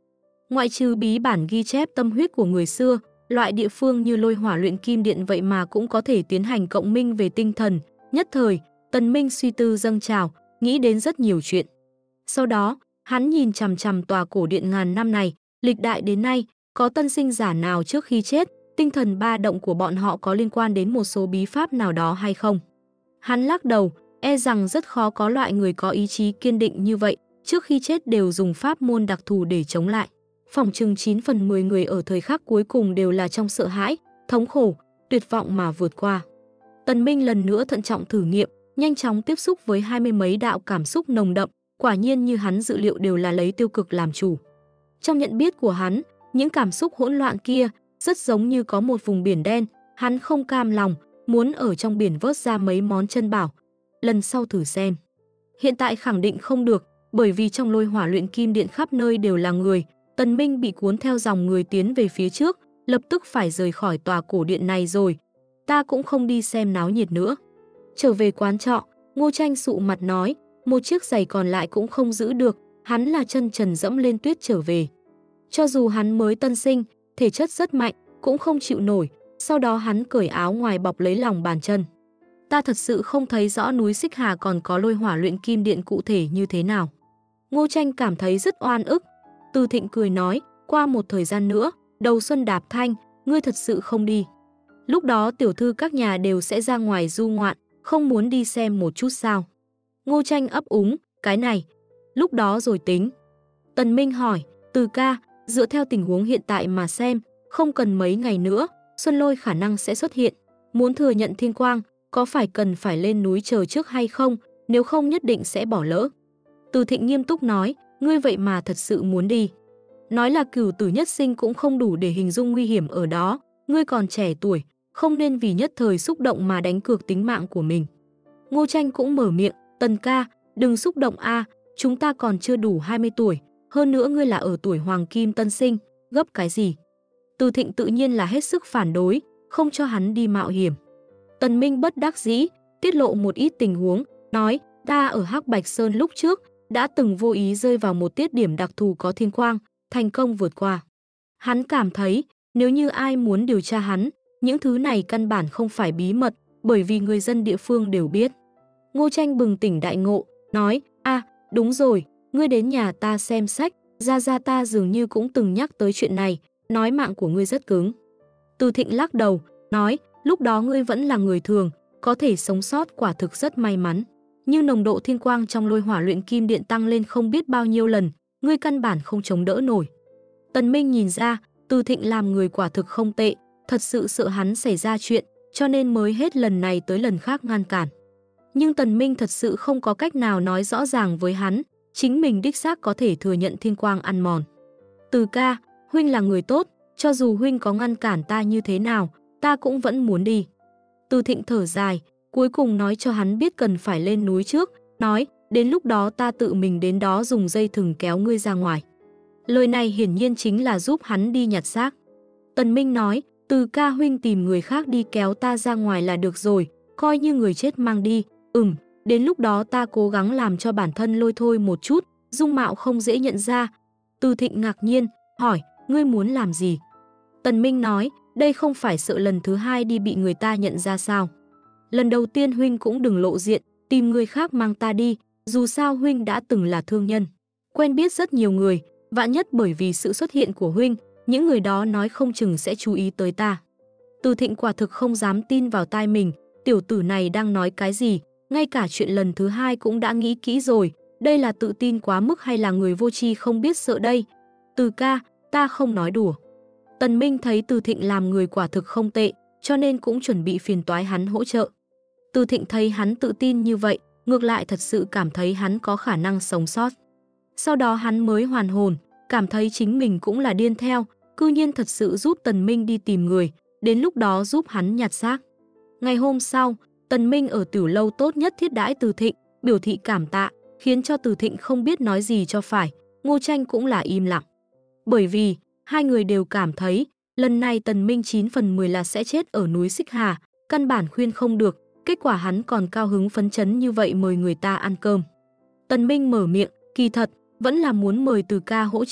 Ngoại trừ bí bản ghi chép tâm huyết của người xưa, loại địa phương như Lôi Hỏa Luyện Kim Điện vậy mà cũng có thể tiến hành cộng minh về tinh thần. Nhất thời, Tần Minh suy tư dâng trào, nghĩ đến rất nhiều chuyện. Sau đó, hắn nhìn chằm chằm tòa cổ điện ngàn năm này, lịch đại đến nay, có tân sinh giả nào trước khi chết, tinh thần ba động của bọn họ có liên quan đến một số bí pháp nào đó hay không? Hắn lắc đầu, e rằng rất khó có loại người có ý chí kiên định như vậy, trước khi chết đều dùng pháp môn đặc thù để chống lại. Phỏng chừng 9 phần 10 người ở thời khắc cuối cùng đều là trong sợ hãi, thống khổ, tuyệt vọng mà vượt qua. Tần Minh lần nữa thận trọng thử nghiệm, nhanh chóng tiếp xúc với 20 mấy đạo cảm xúc nồng đậm, quả nhiên như hắn dự liệu đều là lấy tiêu cực làm chủ. Trong nhận biết của hắn, những cảm xúc hỗn loạn kia rất giống như có một vùng biển đen, hắn không cam lòng, muốn ở trong biển vớt ra mấy món chân bảo. Lần sau thử xem. Hiện tại khẳng định không được, bởi vì trong Lôi Hỏa Luyện Kim Điện khắp nơi đều là người. Tần Minh bị cuốn theo dòng người tiến về phía trước, lập tức phải rời khỏi tòa cổ điện này rồi. Ta cũng không đi xem náo nhiệt nữa. Trở về quán trọ, Ngô Tranh sụ mặt nói, một chiếc giày còn lại cũng không giữ được, hắn là chân trần dẫm lên tuyết trở về. Cho dù hắn mới tân sinh, thể chất rất mạnh, cũng không chịu nổi, sau đó hắn cởi áo ngoài bọc lấy lòng bàn chân. Ta thật sự không thấy rõ núi Xích Hà còn có Lôi Hỏa Luyện Kim Điện cụ thể như thế nào. Ngô Tranh cảm thấy rất oan ức. Từ Thịnh cười nói, qua một thời gian nữa, đầu xuân đạp thanh, ngươi thật sự không đi. Lúc đó tiểu thư các nhà đều sẽ ra ngoài du ngoạn, không muốn đi xem một chút sao. Ngô Tranh ấp úng, cái này, lúc đó rồi tính. Tần Minh hỏi, Từ ca, dựa theo tình huống hiện tại mà xem, không cần mấy ngày nữa, Xuân Lôi khả năng sẽ xuất hiện. Muốn thừa nhận thiên quang, có phải cần phải lên núi chờ trước hay không, nếu không nhất định sẽ bỏ lỡ. Từ Thịnh nghiêm túc nói, ngươi vậy mà thật sự muốn đi. Nói là cửu tử nhất sinh cũng không đủ để hình dung nguy hiểm ở đó, ngươi còn trẻ tuổi, không nên vì nhất thời xúc động mà đánh cược tính mạng của mình. Ngô Tranh cũng mở miệng, Tần ca, đừng xúc động a, chúng ta còn chưa đủ 20 tuổi, hơn nữa ngươi là ở tuổi hoàng kim tân sinh, gấp cái gì? Từ Thịnh tự nhiên là hết sức phản đối, không cho hắn đi mạo hiểm. Tần Minh bất đắc dĩ, tiết lộ một ít tình huống, nói, ta ở Hắc Bạch Sơn lúc trước, đã từng vô ý rơi vào một tiết điểm đặc thù có thiên quang, thành công vượt qua. Hắn cảm thấy, nếu như ai muốn điều tra hắn, những thứ này căn bản không phải bí mật, bởi vì người dân địa phương đều biết. Ngô Tranh bừng tỉnh đại ngộ, nói, đúng rồi, ngươi đến nhà ta xem sách, gia ta dường như cũng từng nhắc tới chuyện này, nói mạng của ngươi rất cứng. Từ Thịnh lắc đầu, nói, lúc đó ngươi vẫn là người thường, có thể sống sót quả thực rất may mắn. Nhưng nồng độ thiên quang trong Lôi Hỏa Luyện Kim Điện tăng lên không biết bao nhiêu lần, ngươi căn bản không chống đỡ nổi. Tần Minh nhìn ra, Từ Thịnh làm người quả thực không tệ, thật sự sợ hắn xảy ra chuyện, cho nên mới hết lần này tới lần khác ngăn cản. Nhưng Tần Minh thật sự không có cách nào nói rõ ràng với hắn, chính mình đích xác có thể thừa nhận thiên quang ăn mòn. Từ ca, huynh là người tốt, cho dù huynh có ngăn cản ta như thế nào, ta cũng vẫn muốn đi. Từ Thịnh thở dài, cuối cùng nói cho hắn biết cần phải lên núi trước, nói, đến lúc đó ta tự mình đến đó dùng dây thừng kéo ngươi ra ngoài. Lời này hiển nhiên chính là giúp hắn đi nhặt xác. Tần Minh nói, Từ ca huynh tìm người khác đi kéo ta ra ngoài là được rồi, coi như người chết mang đi. Đến lúc đó ta cố gắng làm cho bản thân lôi thôi một chút, dung mạo không dễ nhận ra. Từ Thịnh ngạc nhiên, hỏi, ngươi muốn làm gì? Tần Minh nói, đây không phải sợ lần thứ hai đi bị người ta nhận ra sao? Lần đầu tiên huynh cũng đừng lộ diện, tìm người khác mang ta đi, dù sao huynh đã từng là thương nhân. Quen biết rất nhiều người, vạn nhất bởi vì sự xuất hiện của huynh, những người đó nói không chừng sẽ chú ý tới ta. Từ Thịnh quả thực không dám tin vào tai mình, tiểu tử này đang nói cái gì, ngay cả chuyện lần thứ hai cũng đã nghĩ kỹ rồi, đây là tự tin quá mức hay là người vô tri không biết sợ đây? Từ ca, ta không nói đùa. Tần Minh thấy Từ Thịnh làm người quả thực không tệ, cho nên cũng chuẩn bị phiền toái hắn hỗ trợ. Từ Thịnh thấy hắn tự tin như vậy, ngược lại thật sự cảm thấy hắn có khả năng sống sót. Sau đó hắn mới hoàn hồn, cảm thấy chính mình cũng là điên theo, cư nhiên thật sự giúp Tần Minh đi tìm người, đến lúc đó giúp hắn nhặt xác. Ngày hôm sau, Tần Minh ở tiểu lâu tốt nhất thiết đãi Từ Thịnh, biểu thị cảm tạ, khiến cho Từ Thịnh không biết nói gì cho phải, Ngô Tranh cũng là im lặng. Bởi vì, hai người đều cảm thấy, lần này Tần Minh 9 phần 10 là sẽ chết ở núi Xích Hà, căn bản khuyên không được, kết quả hắn còn cao hứng phấn chấn như vậy mời người ta ăn cơm. Tần Minh mở miệng, kỳ thật, vẫn là muốn mời Từ ca hỗ trợ,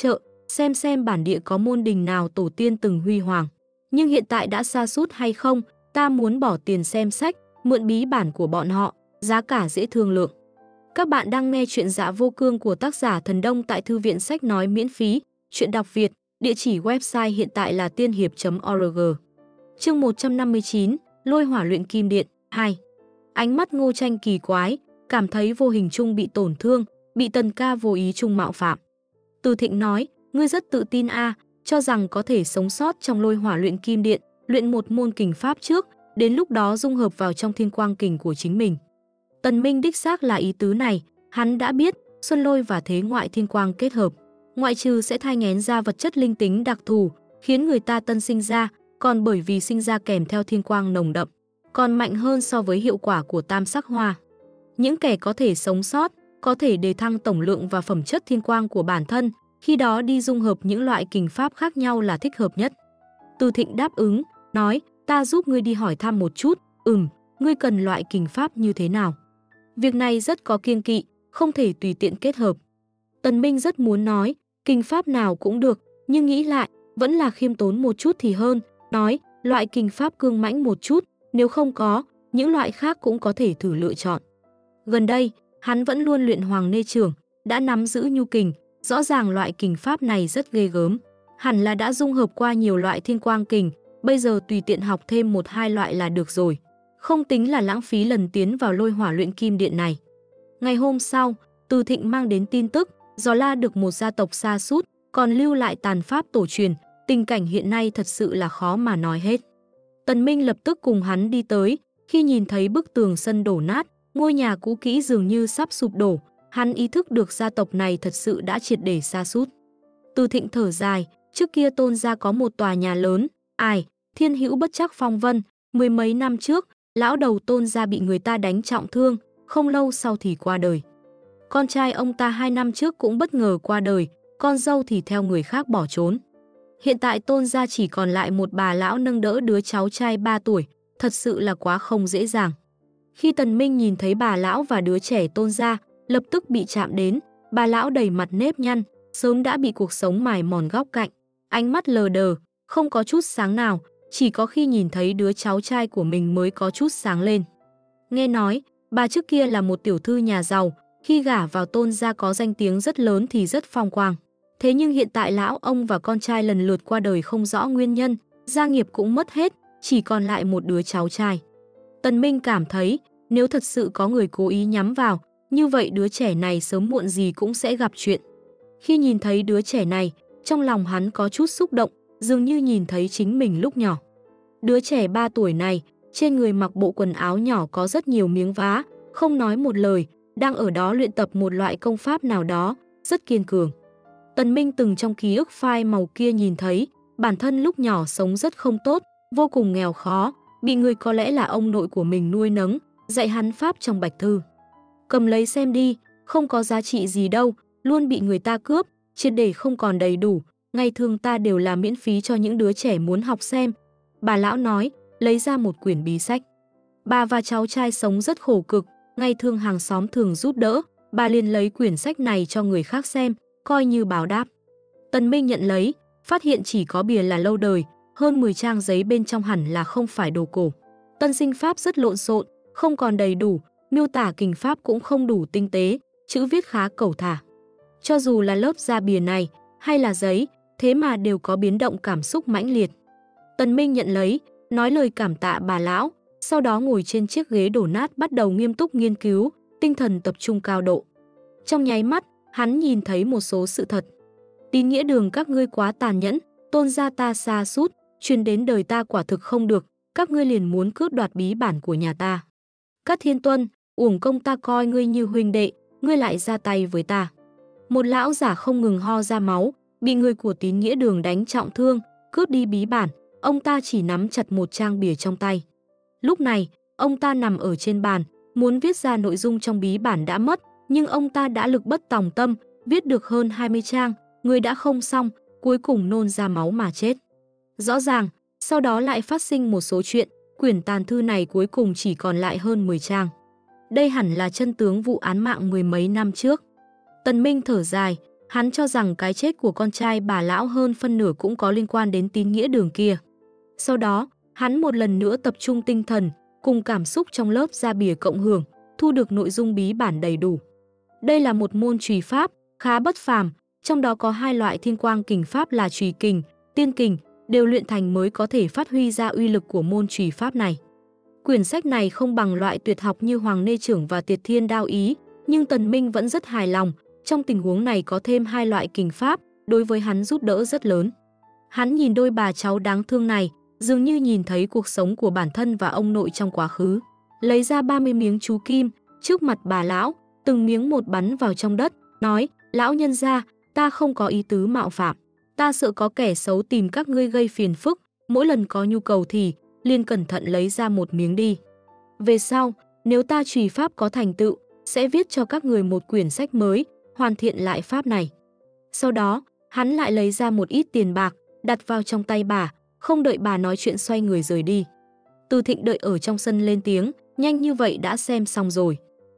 xem bản địa có môn đình nào tổ tiên từng huy hoàng. Nhưng hiện tại đã sa sút hay không, ta muốn bỏ tiền xem sách, mượn bí bản của bọn họ, giá cả dễ thương lượng. Các bạn đang nghe chuyện Dạ Vô Cương của tác giả Thần Đông tại Thư viện Sách Nói miễn phí, chuyện đọc Việt, địa chỉ website hiện tại là tiên hiệp.org. Chương 159, Lôi hỏa luyện kim điện 2. Ánh mắt Ngô Tranh kỳ quái, cảm thấy vô hình chung bị tổn thương, bị Tần ca vô ý chung mạo phạm. Từ Thịnh nói, ngươi rất tự tin cho rằng có thể sống sót trong lôi hỏa luyện kim điện, luyện một môn kình pháp trước, đến lúc đó dung hợp vào trong thiên quang kình của chính mình. Tần Minh đích xác là ý tứ này, hắn đã biết Xuân Lôi và Thế Ngoại Thiên Quang kết hợp, ngoại trừ sẽ thai nghén ra vật chất linh tính đặc thù, khiến người ta tân sinh ra, còn bởi vì sinh ra kèm theo thiên quang nồng đậm, còn mạnh hơn so với hiệu quả của tam sắc hoa. Những kẻ có thể sống sót, có thể đề thăng tổng lượng và phẩm chất thiên quang của bản thân, khi đó đi dung hợp những loại kình pháp khác nhau là thích hợp nhất. Từ Thịnh đáp ứng, nói, ta giúp ngươi đi hỏi thăm một chút, ngươi cần loại kình pháp như thế nào? Việc này rất có kiêng kỵ, không thể tùy tiện kết hợp. Tần Minh rất muốn nói, kình pháp nào cũng được, nhưng nghĩ lại, vẫn là khiêm tốn một chút thì hơn, nói, loại kình pháp cương mãnh một chút, nếu không có, những loại khác cũng có thể thử lựa chọn. Gần đây, hắn vẫn luôn luyện Hoàng Nê Trưởng, đã nắm giữ nhu kình, rõ ràng loại kình pháp này rất ghê gớm, hẳn là đã dung hợp qua nhiều loại thiên quang kình, bây giờ tùy tiện học thêm 1-2 loại là được rồi, không tính là lãng phí lần tiến vào lôi hỏa luyện kim điện này. Ngày hôm sau, Từ Thịnh mang đến tin tức, Gió La được một gia tộc sa sút, còn lưu lại tàn pháp tổ truyền, tình cảnh hiện nay thật sự là khó mà nói hết. Tần Minh lập tức cùng hắn đi tới, khi nhìn thấy bức tường sân đổ nát, ngôi nhà cũ kỹ dường như sắp sụp đổ, hắn ý thức được gia tộc này thật sự đã triệt để sa sút. Từ Thịnh thở dài, trước kia Tôn gia có một tòa nhà lớn, thiên hữu bất trắc phong vân, mười mấy năm trước, lão đầu Tôn gia bị người ta đánh trọng thương, không lâu sau thì qua đời. Con trai ông ta 2 năm trước cũng bất ngờ qua đời, con dâu thì theo người khác bỏ trốn. Hiện tại Tôn gia chỉ còn lại một bà lão nâng đỡ đứa cháu trai 3 tuổi, thật sự là quá không dễ dàng. Khi Tần Minh nhìn thấy bà lão và đứa trẻ Tôn gia, lập tức bị chạm đến, bà lão đầy mặt nếp nhăn, sớm đã bị cuộc sống mài mòn góc cạnh, ánh mắt lờ đờ, không có chút sáng nào, chỉ có khi nhìn thấy đứa cháu trai của mình mới có chút sáng lên. Nghe nói, bà trước kia là một tiểu thư nhà giàu, khi gả vào Tôn gia có danh tiếng rất lớn thì rất phong quang. Thế nhưng hiện tại lão ông và con trai lần lượt qua đời không rõ nguyên nhân, gia nghiệp cũng mất hết, chỉ còn lại một đứa cháu trai. Tần Minh cảm thấy, nếu thật sự có người cố ý nhắm vào, như vậy đứa trẻ này sớm muộn gì cũng sẽ gặp chuyện. Khi nhìn thấy đứa trẻ này, trong lòng hắn có chút xúc động, dường như nhìn thấy chính mình lúc nhỏ. Đứa trẻ 3 tuổi này, trên người mặc bộ quần áo nhỏ có rất nhiều miếng vá, không nói một lời, đang ở đó luyện tập một loại công pháp nào đó, rất kiên cường. Tần Minh từng trong ký ức phai màu kia nhìn thấy, bản thân lúc nhỏ sống rất không tốt, vô cùng nghèo khó, bị người có lẽ là ông nội của mình nuôi nấng, dạy hắn pháp trong bạch thư. Cầm lấy xem đi, không có giá trị gì đâu, luôn bị người ta cướp, triệt để không còn đầy đủ, ngày thường ta đều là miễn phí cho những đứa trẻ muốn học xem. Bà lão nói, lấy ra một quyển bí sách. Bà và cháu trai sống rất khổ cực, ngày thường hàng xóm thường giúp đỡ, bà liền lấy quyển sách này cho người khác xem, coi như báo đáp. Tần Minh nhận lấy, phát hiện chỉ có bìa là lâu đời, hơn 10 trang giấy bên trong hẳn là không phải đồ cổ. Tân sinh pháp rất lộn xộn, không còn đầy đủ, miêu tả kình pháp cũng không đủ tinh tế, chữ viết khá cẩu thả. Cho dù là lớp da bìa này, hay là giấy, thế mà đều có biến động cảm xúc mãnh liệt. Tần Minh nhận lấy, nói lời cảm tạ bà lão, sau đó ngồi trên chiếc ghế đổ nát bắt đầu nghiêm túc nghiên cứu, tinh thần tập trung cao độ. Trong nháy mắt, hắn nhìn thấy một số sự thật. Tín nghĩa đường các ngươi quá tàn nhẫn, Tôn gia ta sa sút, truyền đến đời ta quả thực không được, các ngươi liền muốn cướp đoạt bí bản của nhà ta. Cát Thiên Tuân, uổng công ta coi ngươi như huynh đệ, ngươi lại ra tay với ta. Một lão giả không ngừng ho ra máu, bị người của Tín nghĩa đường đánh trọng thương, cướp đi bí bản, ông ta chỉ nắm chặt một trang bìa trong tay. Lúc này, ông ta nằm ở trên bàn, muốn viết ra nội dung trong bí bản đã mất, nhưng ông ta đã lực bất tòng tâm, viết được hơn 20 trang, người đã không xong, cuối cùng nôn ra máu mà chết. Rõ ràng, sau đó lại phát sinh một số chuyện, quyển tàn thư này cuối cùng chỉ còn lại hơn 10 trang. Đây hẳn là chân tướng vụ án mạng mười mấy năm trước. Tần Minh thở dài, Hắn cho rằng cái chết của con trai bà lão hơn phân nửa cũng có liên quan đến tín nghĩa đường kia. Sau đó, hắn một lần nữa tập trung tinh thần, cùng cảm xúc trong lớp ra bìa cộng hưởng, thu được nội dung bí bản đầy đủ. Đây là một môn chùy pháp, khá bất phàm, trong đó có 2 loại thiên quang kình pháp là chùy kình, tiên kình, đều luyện thành mới có thể phát huy ra uy lực của môn chùy pháp này. Quyển sách này không bằng loại tuyệt học như Hoàng Nê Trưởng và Tiệt Thiên Đao Ý, nhưng Tần Minh vẫn rất hài lòng, trong tình huống này có thêm 2 loại kình pháp, đối với hắn giúp đỡ rất lớn. Hắn nhìn đôi bà cháu đáng thương này, dường như nhìn thấy cuộc sống của bản thân và ông nội trong quá khứ. Lấy ra 30 miếng chú kim, trước mặt bà lão, từng miếng một bắn vào trong đất, nói, lão nhân gia, ta không có ý tứ mạo phạm. Ta sợ có kẻ xấu tìm các ngươi gây phiền phức, mỗi lần có nhu cầu thì, liền cẩn thận lấy ra một miếng đi. Về sau, nếu ta chùy pháp có thành tựu, sẽ viết cho các người một quyển sách mới, hoàn thiện lại pháp này. Sau đó, hắn lại lấy ra một ít tiền bạc, đặt vào trong tay bà, không đợi bà nói chuyện xoay người rời đi. Từ Thịnh đợi ở trong sân lên tiếng, nhanh như vậy đã xem xong rồi.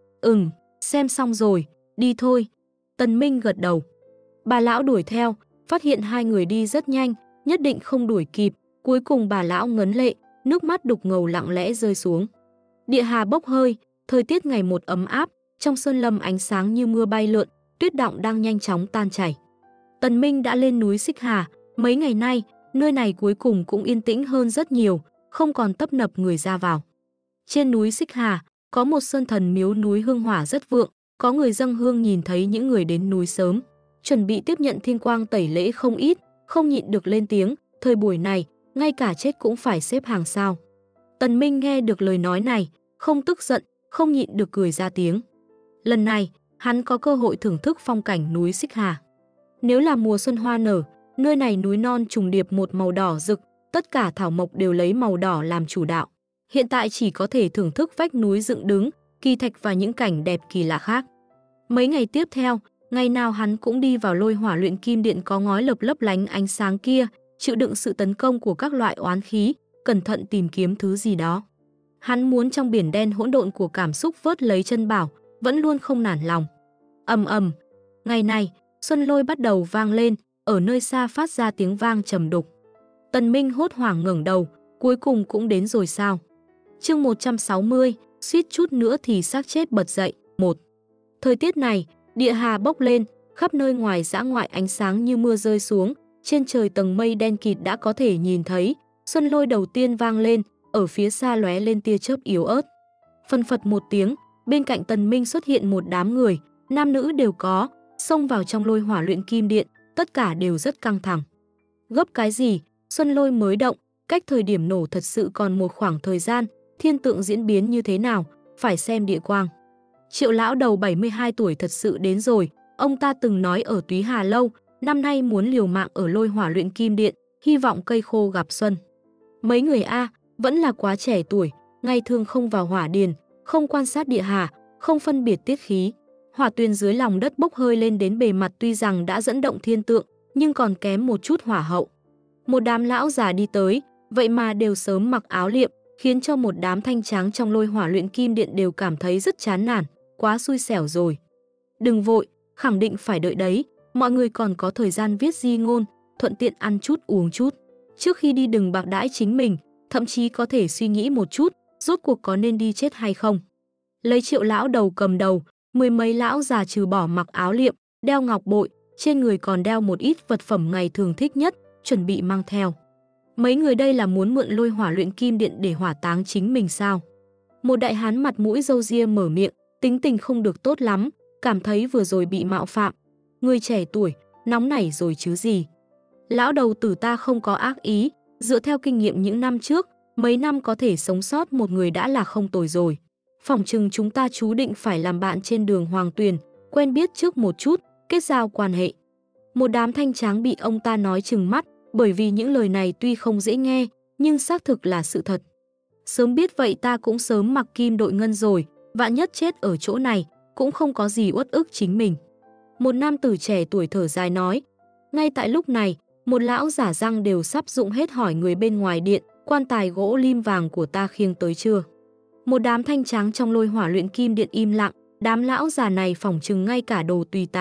Xem xong rồi, đi thôi. Tần Minh gật đầu. Bà lão đuổi theo, phát hiện 2 người đi rất nhanh, nhất định không đuổi kịp. Cuối cùng bà lão ngấn lệ, nước mắt đục ngầu lặng lẽ rơi xuống. Địa hà bốc hơi, thời tiết ngày một ấm áp, trong sơn lâm ánh sáng như mưa bay lượn, tuyết đọng đang nhanh chóng tan chảy. Tần Minh đã lên núi Xích Hà, mấy ngày nay, nơi này cuối cùng cũng yên tĩnh hơn rất nhiều, không còn tấp nập người ra vào. Trên núi Xích Hà, có một sơn thần miếu núi hương hỏa rất vượng, có người dâng hương nhìn thấy những người đến núi sớm, chuẩn bị tiếp nhận thiên quang tẩy lễ không ít, không nhịn được lên tiếng, thời buổi này, ngay cả chết cũng phải xếp hàng sao. Tần Minh nghe được lời nói này, không tức giận, không nhịn được cười ra tiếng. Lần này, hắn có cơ hội thưởng thức phong cảnh núi Xích Hà. Nếu là mùa xuân hoa nở, nơi này núi non trùng điệp một màu đỏ rực, tất cả thảo mộc đều lấy màu đỏ làm chủ đạo. Hiện tại chỉ có thể thưởng thức vách núi dựng đứng, kỳ thạch và những cảnh đẹp kỳ lạ khác. Mấy ngày tiếp theo, ngày nào hắn cũng đi vào lôi hỏa luyện kim điện có ngói lấp lấp lánh ánh sáng kia, chịu đựng sự tấn công của các loại oán khí, cẩn thận tìm kiếm thứ gì đó. Hắn muốn trong biển đen hỗn độn của cảm xúc vớt lấy chân bảo, vẫn luôn không nản lòng. Ầm ầm, ngày này, xuân lôi bắt đầu vang lên, ở nơi xa phát ra tiếng vang trầm đục. Tần Minh hốt hoảng ngẩng đầu, cuối cùng cũng đến rồi sao? Chương 160, suýt chút nữa thì xác chết bật dậy. 1. Thời tiết này, địa hà bốc lên, khắp nơi ngoài dã ngoại ánh sáng như mưa rơi xuống, trên trời tầng mây đen kịt đã có thể nhìn thấy, xuân lôi đầu tiên vang lên, ở phía xa lóe lên tia chớp yếu ớt. Phân phật một tiếng, bên cạnh Tần Minh xuất hiện một đám người, nam nữ đều có, xông vào trong lôi hỏa luyện kim điện, tất cả đều rất căng thẳng. Gấp cái gì, xuân lôi mới động, cách thời điểm nổ thật sự còn một khoảng thời gian, thiên tượng diễn biến như thế nào, phải xem địa quang. Triệu lão đầu 72 tuổi thật sự đến rồi, ông ta từng nói ở Túy Hà Lâu, năm nay muốn liều mạng ở lôi hỏa luyện kim điện, hy vọng cây khô gặp xuân. Mấy người vẫn là quá trẻ tuổi, ngày thường không vào hỏa điền, không quan sát địa hà, không phân biệt tiết khí. Hỏa tuyền dưới lòng đất bốc hơi lên đến bề mặt tuy rằng đã dẫn động thiên tượng, nhưng còn kém một chút hỏa hậu. Một đám lão già đi tới, vậy mà đều sớm mặc áo liệm, khiến cho một đám thanh tráng trong lôi hỏa luyện kim điện đều cảm thấy rất chán nản, quá xui xẻo rồi. Đừng vội, khẳng định phải đợi đấy, mọi người còn có thời gian viết di ngôn, thuận tiện ăn chút uống chút. Trước khi đi đừng bạc đãi chính mình, thậm chí có thể suy nghĩ một chút, rốt cuộc có nên đi chết hay không. Lấy Triệu lão đầu cầm đầu, 10 mấy lão già trừ bỏ mặc áo liệm, đeo ngọc bội, trên người còn đeo một ít vật phẩm ngày thường thích nhất, chuẩn bị mang theo. Mấy người đây là muốn mượn lôi hỏa luyện kim điện để hỏa táng chính mình sao? Một đại hán mặt mũi râu ria mở miệng, tính tình không được tốt lắm, cảm thấy vừa rồi bị mạo phạm. Người trẻ tuổi, nóng nảy rồi chứ gì. Lão đầu tử ta không có ác ý, dựa theo kinh nghiệm những năm trước, mấy năm có thể sống sót một người đã là không tồi rồi. Phỏng chừng chúng ta chú định phải làm bạn trên đường Hoàng Tuyền, quen biết trước một chút, kết giao quan hệ. Một đám thanh tráng bị ông ta nói trừng mắt, bởi vì những lời này tuy không dễ nghe, nhưng xác thực là sự thật. Sớm biết vậy ta cũng sớm mặc kim đội ngân rồi, vạn nhất chết ở chỗ này, cũng không có gì uất ức chính mình. Một nam tử trẻ tuổi thở dài nói. Ngay tại lúc này, một lão giả răng đều sắp rụng hết hỏi người bên ngoài điện, quan tài gỗ lim vàng của ta khiêng tới chưa? Một đám thanh tráng trong lôi hỏa luyện kim điện im lặng, đám lão già này phỏng chừng ngay cả đồ tùy táng,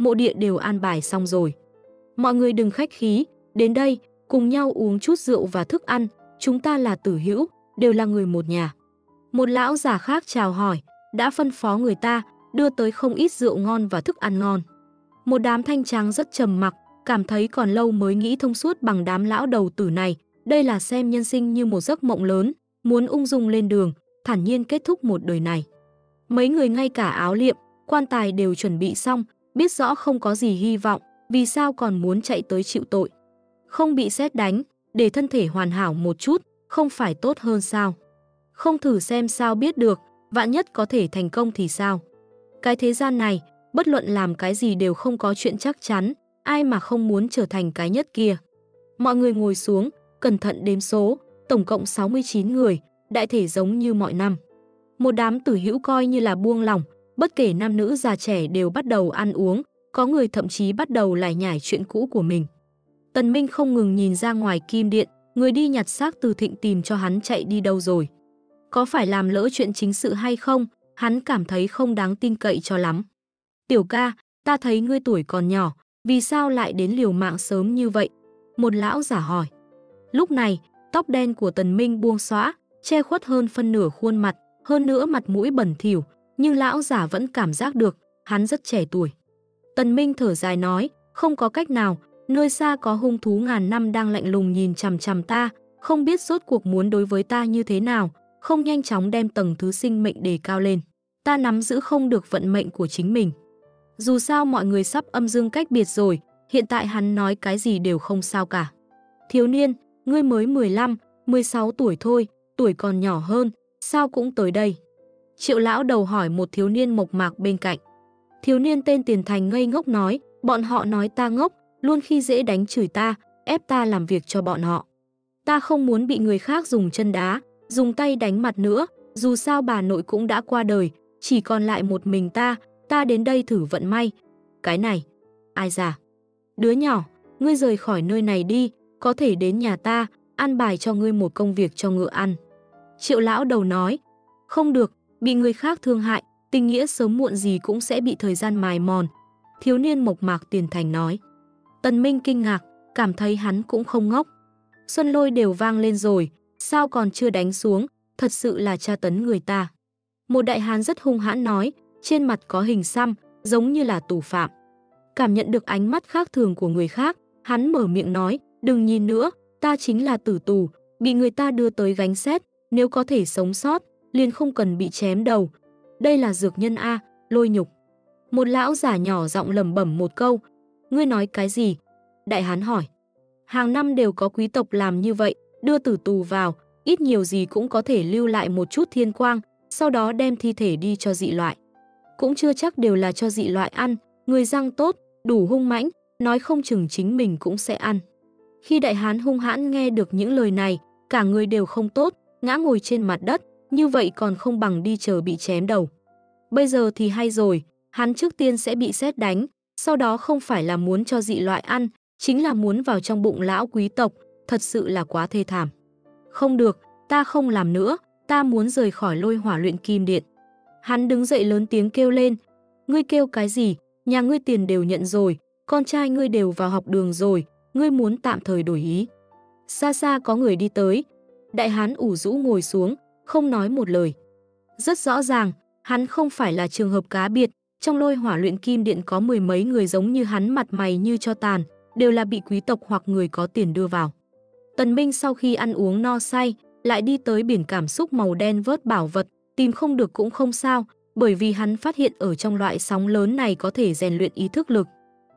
mộ địa đều an bài xong rồi. Mọi người đừng khách khí, đến đây, cùng nhau uống chút rượu và thức ăn, chúng ta là tử hữu, đều là người một nhà. Một lão già khác chào hỏi, đã phân phó người ta, đưa tới không ít rượu ngon và thức ăn ngon. Một đám thanh tráng rất trầm mặc, cảm thấy còn lâu mới nghĩ thông suốt bằng đám lão đầu tử này, đây là xem nhân sinh như một giấc mộng lớn, muốn ung dung lên đường, thản nhiên kết thúc một đời này. Mấy người ngay cả áo liệm, quan tài đều chuẩn bị xong, biết rõ không có gì hy vọng, vì sao còn muốn chạy tới chịu tội. Không bị sét đánh, để thân thể hoàn hảo một chút, không phải tốt hơn sao? Không thử xem sao biết được, vạn nhất có thể thành công thì sao? Cái thế gian này, bất luận làm cái gì đều không có chuyện chắc chắn, ai mà không muốn trở thành cái nhất kia. Mọi người ngồi xuống, cẩn thận đếm số, tổng cộng 69 người, đại thể giống như mọi năm. Một đám tử hữu coi như là buông lỏng, bất kể nam nữ già trẻ đều bắt đầu ăn uống, có người thậm chí bắt đầu lải nhải chuyện cũ của mình. Tần Minh không ngừng nhìn ra ngoài kim điện, người đi nhặt xác từ Thịnh tìm cho hắn chạy đi đâu rồi. Có phải làm lỡ chuyện chính sự hay không, hắn cảm thấy không đáng tin cậy cho lắm. Tiểu ca, ta thấy ngươi tuổi còn nhỏ, vì sao lại đến liều mạng sớm như vậy? Một lão giả hỏi. Lúc này, tóc đen của Tần Minh buông xõa, che khuất hơn phân nửa khuôn mặt, hơn nữa mặt mũi bẩn thỉu, nhưng lão giả vẫn cảm giác được, hắn rất trẻ tuổi. Tần Minh thở dài nói, không có cách nào, nơi xa có hung thú ngàn năm đang lạnh lùng nhìn chằm chằm ta, không biết rốt cuộc muốn đối với ta như thế nào, không nhanh chóng đem tầng thứ sinh mệnh đề cao lên. Ta nắm giữ không được vận mệnh của chính mình. Dù sao mọi người sắp âm dương cách biệt rồi, hiện tại hắn nói cái gì đều không sao cả. Thiếu niên, ngươi mới 15, 16 tuổi thôi, tuổi còn nhỏ hơn, sao cũng tới đây? Triệu lão đầu hỏi một thiếu niên mộc mạc bên cạnh. Thiếu niên tên Tiền Thành ngây ngốc nói, bọn họ nói ta ngốc, luôn khi dễ đánh chửi ta, ép ta làm việc cho bọn họ. Ta không muốn bị người khác dùng chân đá, dùng tay đánh mặt nữa, dù sao bà nội cũng đã qua đời, chỉ còn lại một mình ta đến đây thử vận may. Cái này, ai già? Đứa nhỏ, ngươi rời khỏi nơi này đi, có thể đến nhà ta, ăn bài cho ngươi một công việc cho ngựa ăn. Triệu lão đầu nói, không được, bị người khác thương hại, tình nghĩa sớm muộn gì cũng sẽ bị thời gian mài mòn. Thiếu niên mộc mạc Tiền Thành nói. Tần Minh kinh ngạc, cảm thấy hắn cũng không ngốc. Xuân lôi đều vang lên rồi, sao còn chưa đánh xuống, thật sự là tra tấn người ta. Một đại hán rất hung hãn nói, trên mặt có hình xăm, giống như là tù phạm. Cảm nhận được ánh mắt khác thường của người khác, hắn mở miệng nói, đừng nhìn nữa, ta chính là tử tù, bị người ta đưa tới gánh sét, nếu có thể sống sót, liền không cần bị chém đầu. Đây là dược nhân A, Lôi Nhục. Một lão giả nhỏ giọng lẩm bẩm một câu, ngươi nói cái gì? Đại hán hỏi. Hàng năm đều có quý tộc làm như vậy, đưa tử tù vào, ít nhiều gì cũng có thể lưu lại một chút thiên quang, sau đó đem thi thể đi cho dị loại. Cũng chưa chắc đều là cho dị loại ăn, người răng tốt, đủ hung mãnh, nói không chừng chính mình cũng sẽ ăn. Khi đại hán hung hãn nghe được những lời này, cả người đều không tốt, ngã ngồi trên mặt đất, như vậy còn không bằng đi chờ bị chém đầu. Bây giờ thì hay rồi, hắn trước tiên sẽ bị sét đánh, sau đó không phải là muốn cho dị loại ăn, chính là muốn vào trong bụng lão quý tộc, thật sự là quá thê thảm. Không được, ta không làm nữa, ta muốn rời khỏi Lôi Hỏa Luyện Kim Điện. Hắn đứng dậy lớn tiếng kêu lên, ngươi kêu cái gì, nhà ngươi tiền đều nhận rồi, con trai ngươi đều vào học đường rồi, ngươi muốn tạm thời đổi ý. Xa xa có người đi tới, đại hán ủ rũ ngồi xuống, không nói một lời. Rất rõ ràng, hắn không phải là trường hợp cá biệt, trong Lôi Hỏa Luyện Kim Điện có mười mấy người giống như hắn mặt mày như cho tàn, đều là bị quý tộc hoặc người có tiền đưa vào. Tần Minh sau khi ăn uống no say, lại đi tới biển cảm xúc màu đen vớt bảo vật, tìm không được cũng không sao, bởi vì hắn phát hiện ở trong loại sóng lớn này có thể rèn luyện ý thức lực.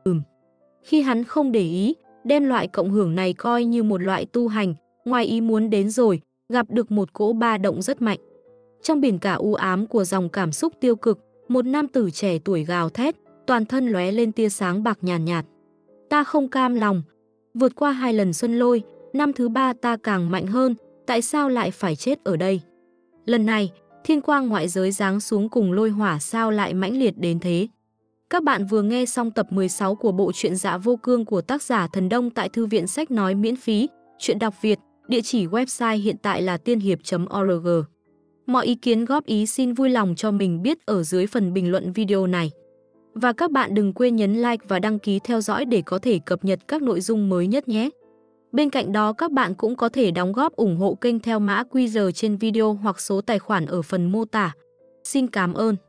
Khi hắn không để ý, đem loại cộng hưởng này coi như một loại tu hành, ngoài ý muốn đến rồi, gặp được một cỗ ba động rất mạnh. Trong biển cả u ám của dòng cảm xúc tiêu cực, một nam tử trẻ tuổi gào thét, toàn thân lóe lên tia sáng bạc nhàn nhạt. Ta không cam lòng, vượt qua 2 lần xuân lôi, năm thứ 3 ta càng mạnh hơn, tại sao lại phải chết ở đây? Lần này, thiên quang ngoại giới giáng xuống cùng lôi hỏa sao lại mãnh liệt đến thế? Các bạn vừa nghe xong tập 16 của bộ truyện Dạ Vô Cương của tác giả Thần Đông tại Thư viện Sách Nói miễn phí, truyện đọc Việt, địa chỉ website hiện tại là tiên hiệp.org. Mọi ý kiến góp ý xin vui lòng cho mình biết ở dưới phần bình luận video này. Và các bạn đừng quên nhấn like và đăng ký theo dõi để có thể cập nhật các nội dung mới nhất nhé. Bên cạnh đó các bạn cũng có thể đóng góp ủng hộ kênh theo mã QR trên video hoặc số tài khoản ở phần mô tả. Xin cảm ơn.